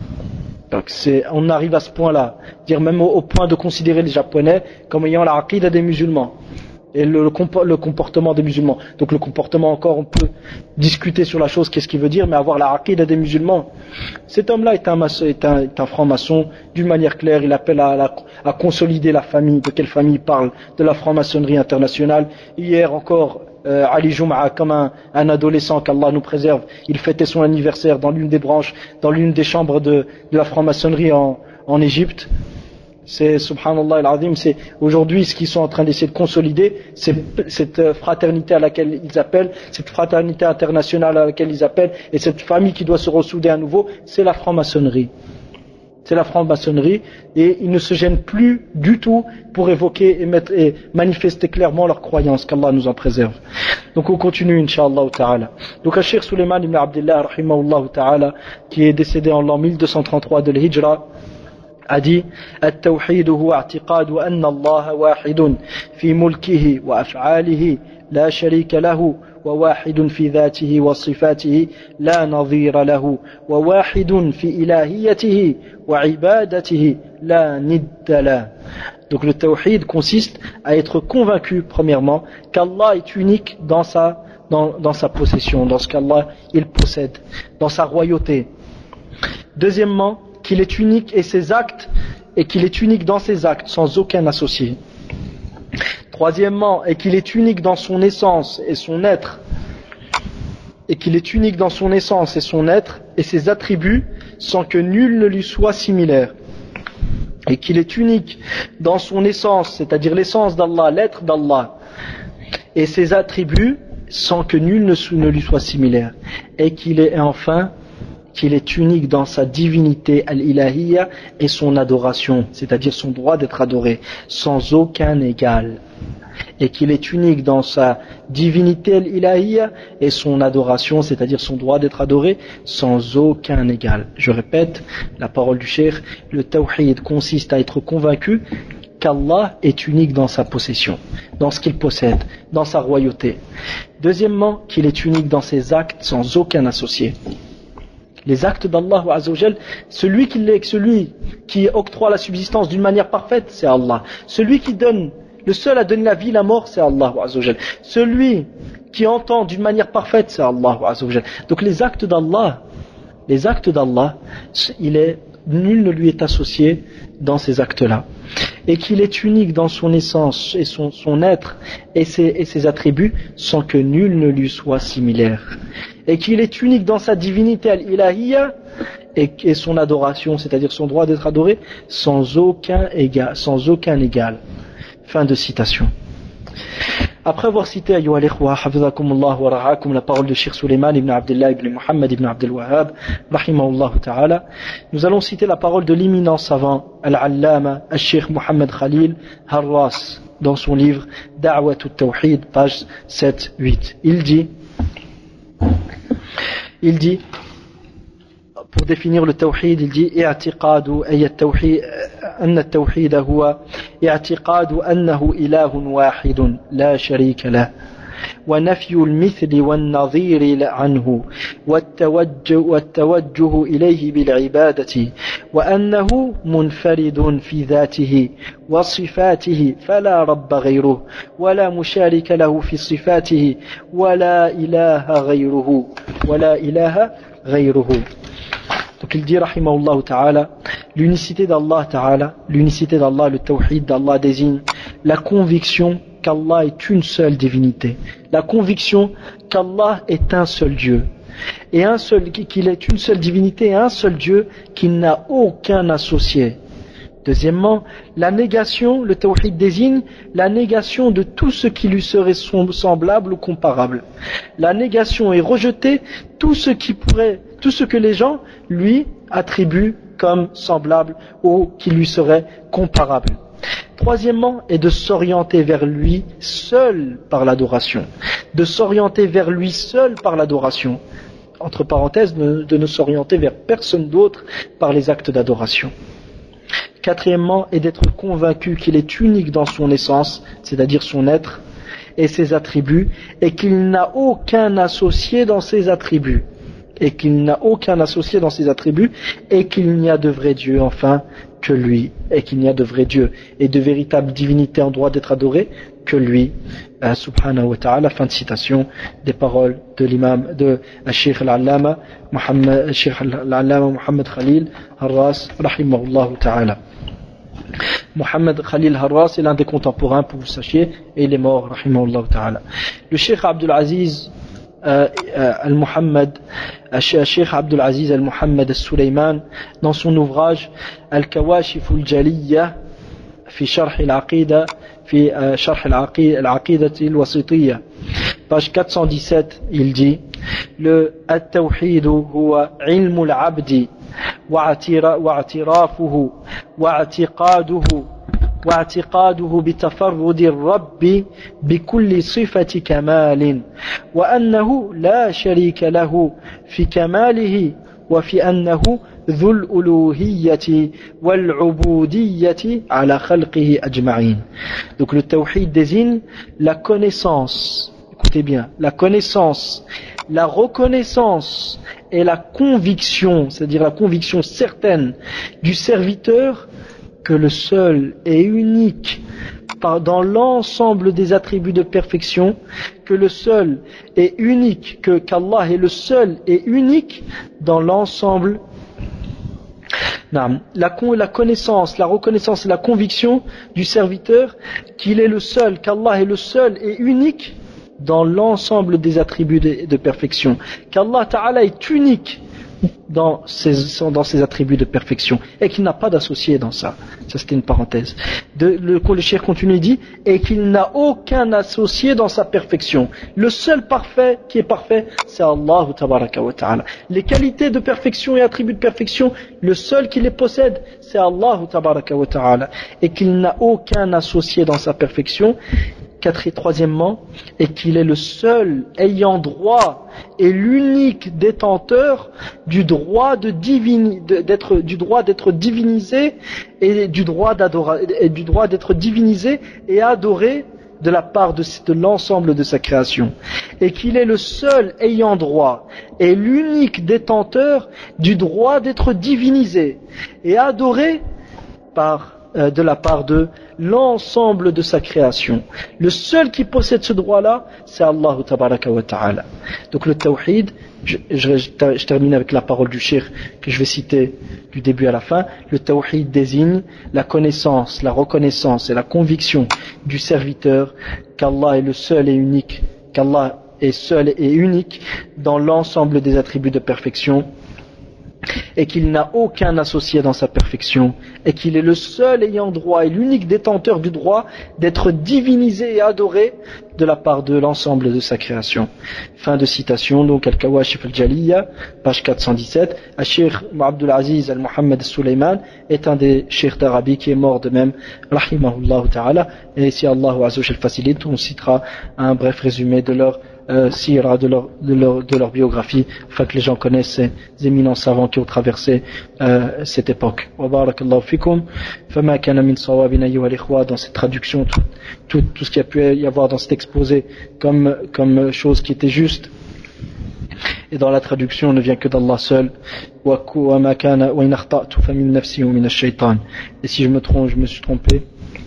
Donc c'est, on arrive à ce point-là, dire même au, au point de considérer les Japonais comme ayant la aqida des musulmans et le, le, le comportement des musulmans. Donc le comportement, encore on peut discuter sur la chose, qu'est-ce qu'il veut dire, mais avoir la aqida des musulmans. Cet homme-là est un, maçon, est un, est un franc-maçon d'une manière claire. Il appelle à, à, à consolider la famille. De quelle famille il parle? De la franc-maçonnerie internationale. Hier encore, Euh, Ali Jum'a, comme un, un adolescent qu'Allah nous préserve, il fêtait son anniversaire dans l'une des branches, dans l'une des chambres de, de la franc-maçonnerie en, en Égypte. C'est, subhanallah al-azim, c'est aujourd'hui ce qu'ils sont en train d'essayer de consolider, c'est cette fraternité à laquelle ils appellent, cette fraternité internationale à laquelle ils appellent, et cette famille qui doit se ressouder à nouveau, c'est la franc-maçonnerie. C'est la franc-maçonnerie, et ils ne se gênent plus du tout pour évoquer et, mettre, et manifester clairement leur croyance, qu'Allah nous en préserve. Donc on continue, Inch'Allah ta'ala. Donc le Cheikh Suleiman ibn Abdullah rahimahullah ta'ala, qui est décédé en l'an mille deux cent trente-trois de l'Hijra, a dit: التوحيد هو اعتقاد أن الله واحد في ملكه وأفعاله لا شريك له وواحد في ذاته وصفاته لا نظير له وواحد في إلهيته وعبادته لا ند له. Donc le tawhid consiste à être convaincu premièrement qu'Allah est unique dans sa, dans, dans sa possession, dans ce qu'Allah il possède, dans sa royauté. Deuxièmement, qu'il est unique et ses actes, et qu'il est unique dans ses actes sans aucun associé. Troisièmement, et qu'il est unique dans son essence et son être, et qu'il est unique dans son essence et son être et ses attributs sans que nul ne lui soit similaire. Et qu'il est unique dans son essence, c'est-à-dire l'essence d'Allah, l'être d'Allah, et ses attributs sans que nul ne, ne lui soit similaire. Et qu'il est enfin qu'il est unique dans sa divinité al-ilahiyya et son adoration, c'est-à-dire son droit d'être adoré, sans aucun égal. Et qu'il est unique dans sa divinité al-ilahiyya et son adoration, c'est-à-dire son droit d'être adoré, sans aucun égal. Je répète la parole du cheikh: le tawhid consiste à être convaincu qu'Allah est unique dans sa possession, dans ce qu'il possède, dans sa royauté. Deuxièmement, qu'il est unique dans ses actes sans aucun associé. Les actes d'Allah Azza wa Jal, celui qui, celui qui octroie la subsistance d'une manière parfaite, c'est Allah. Celui qui donne, le seul à donner la vie, la mort, c'est Allah Azza wa Jal. Celui qui entend d'une manière parfaite, c'est Allah Azza wa Jal. Donc les actes d'Allah, les actes d'Allah, il est, nul ne lui est associé dans ces actes-là. Et qu'il est unique dans son essence et son, son être et ses, et ses attributs sans que nul ne lui soit similaire. Et qu'il est unique dans sa divinité al-ilahiyya et, et son adoration, c'est-à-dire son droit d'être adoré, sans aucun égal, sans aucun égal. Fin de citation. Après avoir cité ayyuha al-ikhwa hafizakumullah wa ra'akum la parole de Cheikh Suleiman ibn Abdullah ibn Muhammad ibn Abdul Wahhab rahimahullah ta'ala, nous allons citer la parole de l'éminent savant al-allama al-Cheikh Mohammed Khalil Harras dans son livre Da'wat al-Tawhid, page sept huit. Il dit il dit pour définir le tawhid, il dit i'tiqadu ay at-tawhid anna at-tawhid huwa i'tiqadu annahu ilahun wahidun la sharika lahu ونفي المثل والنظير عنه والتوجه, والتوجه إليه بالعبادة وأنه منفرد في ذاته وصفاته فلا رب غيره ولا مشارك له في صفاته ولا إله غيره ولا إله غيره. Donc il dit rahimahullah ta'ala, l'unicité d'Allah ta'ala, l'unicité d'Allah, le tawhid d'Allah désigne la conviction qu'Allah est une seule divinité, la conviction qu'Allah est un seul Dieu, et un seul, qu'il est une seule divinité et un seul Dieu qui n'a aucun associé. Deuxièmement, la négation, le tawhid désigne la négation de tout ce qui lui serait semblable ou comparable. La négation est rejeter tout ce qui pourrait, tout ce que les gens lui attribuent comme semblable ou qui lui serait comparable. Troisièmement, est de s'orienter vers lui seul par l'adoration. De s'orienter vers lui seul par l'adoration. Entre parenthèses, de, de ne s'orienter vers personne d'autre par les actes d'adoration. Quatrièmement, est d'être convaincu qu'il est unique dans son essence, c'est-à-dire son être et ses attributs, et qu'il n'a aucun associé dans ses attributs, et qu'il n'a aucun associé dans ses attributs, et qu'il n'y a de vrai Dieu, enfin, que lui, et qu'il n'y a de vrai Dieu et de véritable divinité en droit d'être adoré que lui, euh, subhanahu wa ta'ala. Fin de citation des paroles de l'imam de Cheikh al-Allama Muhammad, Cheikh al-Allama Muhammad Khalil Harras rahimahullah ta'ala. Muhammad Khalil Harras est l'un des contemporains, pour vous sachiez, et il est mort rahimahullah ta'ala. Le Cheikh Abdul Aziz Euh, euh, Al-Muhammad, Cheikh Abdul Aziz Al-Muhammad Al-Sulaiman, dans son ouvrage Al-Kawashif Al-Jaliyya fi Sharh Al-Aqida fi uh, Sharh Al-Aqida Al-Wasitiyya, page quatre cent dix-sept, il dit: le At-Tawhid huwa ilmu al-abdi wa'atirafuhu wa'atiqaduhu واعتقاده بتفرد الرب بكل صفة كمال وأنه لا شريك له في كماله وفي أنه ذو الألوهية والعبودية على خلقه أجمعين. Donc le tawhid désigne la connaissance, écoutez bien, la connaissance, la reconnaissance et la conviction, c'est-à-dire la conviction certaine du serviteur que le seul et unique dans l'ensemble des attributs de perfection, que le seul et unique, que qu'Allah est le seul et unique dans l'ensemble, la, la connaissance, la reconnaissance et la conviction du serviteur qu'il est le seul, qu'Allah est le seul et unique dans l'ensemble des attributs de, de perfection, qu'Allah Ta'ala est unique dans ses, dans ses attributs de perfection et qu'il n'a pas d'associé dans ça. Ça c'était une parenthèse. De, le, le cheikh continue et dit: et qu'il n'a aucun associé dans sa perfection. Le seul parfait qui est parfait, c'est Allah tabaraka wa ta'ala. Les qualités de perfection et attributs de perfection, le seul qui les possède, c'est Allah tabaraka wa ta'ala. Et qu'il n'a aucun associé dans sa perfection. Quatre et troisièmement, et qu'il est le seul ayant droit et l'unique détenteur du droit de divini, d'être, du droit d'être divinisé et du droit d'adorer, et du droit d'être divinisé et adoré de la part de, de l'ensemble de sa création, et qu'il est le seul ayant droit et l'unique détenteur du droit d'être divinisé et adoré par euh, de la part de l'ensemble de sa création. Le seul qui possède ce droit-là, c'est Allah tabaraka wa ta'ala. Donc le tawhid, je, je, je termine avec la parole du cheikh que je vais citer du début à la fin. Le tawhid désigne la connaissance, la reconnaissance et la conviction du serviteur qu'Allah est le seul et unique, qu'Allah est seul et unique dans l'ensemble des attributs de perfection, et qu'il n'a aucun associé dans sa perfection, et qu'il est le seul ayant droit et l'unique détenteur du droit d'être divinisé et adoré de la part de l'ensemble de sa création. Fin de citation. Donc Al-Kawashif Al-Jaliyya, page quatre cent dix-sept. Al-Cheikh Abdul Aziz Al-Muhammad Sulaiman est un des cheikhs d'Arabie qui est mort de même, rahimahullah ta'ala. Et si Allah Azza wa Jal facilite, on citera un bref résumé de leur Euh, sira, de leur, de, leur, de leur biographie, afin que les gens connaissent ces éminents savants qui ont traversé euh, cette époque. Wa barakallahu fikum. Fama kana min sawabin ayyuha al-ikhwa, dans cette traduction, tout, tout, tout ce qu'il y a pu y avoir dans cet exposé comme, comme chose qui était juste, Et dans la traduction, ne vient que d'Allah seul. Et si je me trompe, je me suis trompé.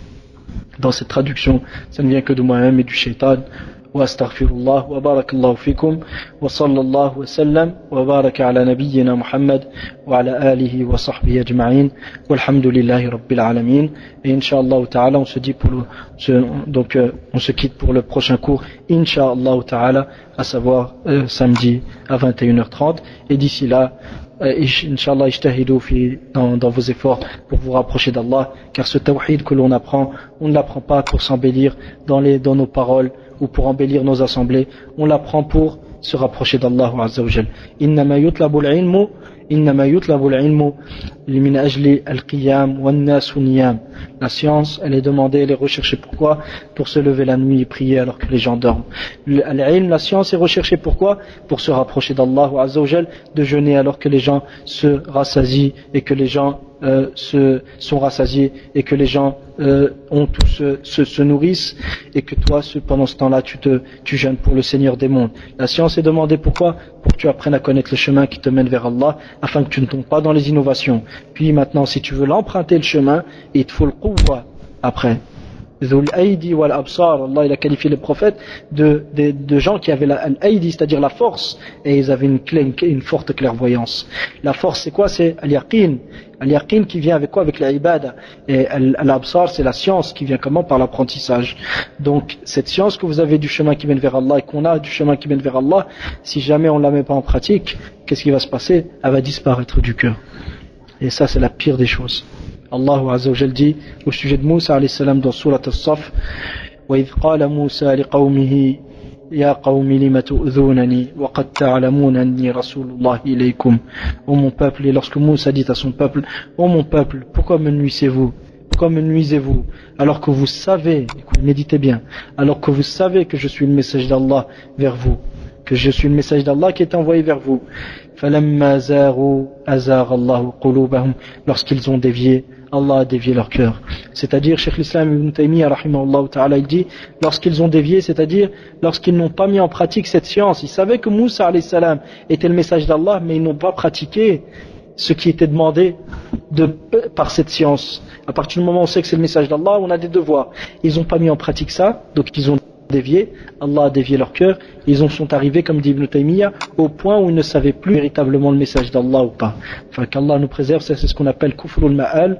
Dans cette traduction, ça ne vient que de moi-même et du shaitan. واستغفر الله وبارك الله فيكم وصلى الله وسلم وبارك على نبينا محمد وعلى آله وصحبه أجمعين والحمد لله رب العالمين. Et Inch'Allah ta'ala, on se dit pour le, donc euh, on se quitte pour le prochain cours Inch'Allah ta'ala, à savoir euh, samedi à vingt et une heures trente. Et d'ici là, Inch'Allah, ijtahidou fi, dans, dans vos efforts pour vous rapprocher d'Allah, car ce tawhid que l'on apprend, on ne l'apprend pas pour s'embellir dans, les, dans nos paroles ou pour embellir nos assemblées, on l'apprend pour se rapprocher d'Allah Azza wa Jal. Innama yutlabu al-ilmu, innama yutlabu al-ilmu min ajli al-qiyam wan-nas niyam. La science, elle est demandée, elle est recherchée pourquoi? Pour se lever la nuit et prier alors que les gens dorment. L'ilm, la science est recherchée pourquoi? Pour se rapprocher d'Allah Azza wa Jal, de jeûner alors que les gens se rassasient et que les gens euh, se, sont rassasiés et que les gens euh, ont tous se, se, se nourrissent et que toi, pendant ce temps-là, tu te, tu jeûnes pour le Seigneur des mondes. La science est demandée pourquoi? Pour que tu apprennes à connaître le chemin qui te mène vers Allah, afin que tu ne tombes pas dans les innovations. Puis maintenant, si tu veux l'emprunter le chemin, il te faut le quwwa après. Dhul Aïdi wal Absar, Allah il a qualifié les prophètes de, de, de gens qui avaient l'Aïdi, c'est-à-dire la force, et ils avaient une, une, une forte clairvoyance. La force c'est quoi? C'est al-yaqin. Al-yaqin qui vient avec quoi? Avec l'ibada. Et al-absar c'est la science qui vient comment? Par l'apprentissage. Donc cette science que vous avez du chemin qui mène vers Allah et qu'on a du chemin qui mène vers Allah, si jamais on ne la met pas en pratique, qu'est-ce qui va se passer? Elle va disparaître du cœur. Et ça c'est la pire des choses. Allah Azza wa Jal dit au sujet de Moussa alayhi salam dans Surat As-Saf, وَإِذْ قَالَ مُوسَى لِقَوْمِهِ يَا قَوْمِ لِمَ تُؤْذُونَنِي وَقَدْ تَعْلَمُونَ أَنِّي رَسُولُ اللَّهِ إِلَيْكُمْ. Ô mon peuple, et lorsque Moussa dit à son peuple, ô mon peuple, pourquoi me nuisez-vous? Pourquoi me nuisez-vous? Alors que vous savez, méditez bien, alors que vous savez que je suis le message d'Allah vers vous, que je suis le message d'Allah qui est envoyé vers vous. فَلَمَّا زَاغُوا أَزَاغَ اللَّهُ قُلُوبَهُم. Lorsqu'ils ont dévié, Allah a dévié leur cœur. C'est-à-dire, Cheikh l'Islam Ibn Taymiyyah rahimahullah ta'ala, il dit, lorsqu'ils ont dévié, c'est-à-dire lorsqu'ils n'ont pas mis en pratique cette science, ils savaient que Moussa alayhi salam était le message d'Allah, mais ils n'ont pas pratiqué ce qui était demandé de, par cette science. À partir du moment où on sait que c'est le message d'Allah, on a des devoirs. Ils n'ont pas mis en pratique ça, donc ils ont dévié, Allah a dévié leur cœur, ils en sont arrivés, comme dit Ibn Taymiyyah, au point où ils ne savaient plus véritablement le message d'Allah ou pas. Enfin, qu'Allah nous préserve, c'est ce qu'on appelle kufrul ma'al,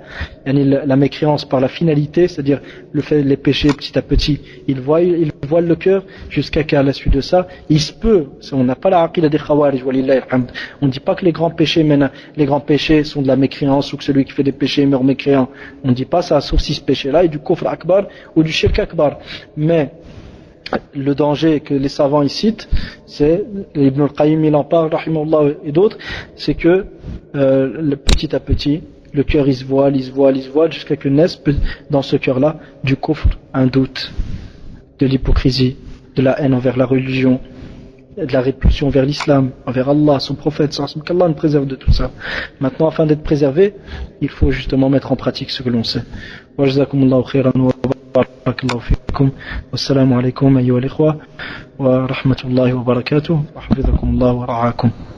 la mécréance par la finalité, c'est-à-dire le fait les péchés petit à petit, ils voilent, ils voilent le cœur, jusqu'à qu'à la suite de ça, il se peut, on n'a pas la aqida des khawarij, walillahi alhamd, on ne dit pas que les grands péchés mènent, les grands péchés sont de la mécréance, ou que celui qui fait des péchés meurt mécréant, on ne dit pas ça, sauf si ce péché-là est du kufr akbar ou du shirk akbar, mais le danger que les savants y citent, c'est, Ibn al-Qayyim il en parle, rahimahullah et d'autres, c'est que euh, le, petit à petit, le cœur il se voile, il se voile, il se voile, jusqu'à que naisse dans ce cœur-là du kufr, un doute, de l'hypocrisie, de la haine envers la religion, de la répulsion vers l'islam, envers Allah, son prophète, qu'Allah nous préserve de tout ça. Maintenant, afin d'être préservé, il faut justement mettre en pratique ce que l'on sait. Wa jazakumullahu khairan wa barakallahu fikum. Wassalamu alaikum ayyuha al-ikhwa wa rahmatullahi wa barakatuh wa hafizakumullahu wa ra'akum.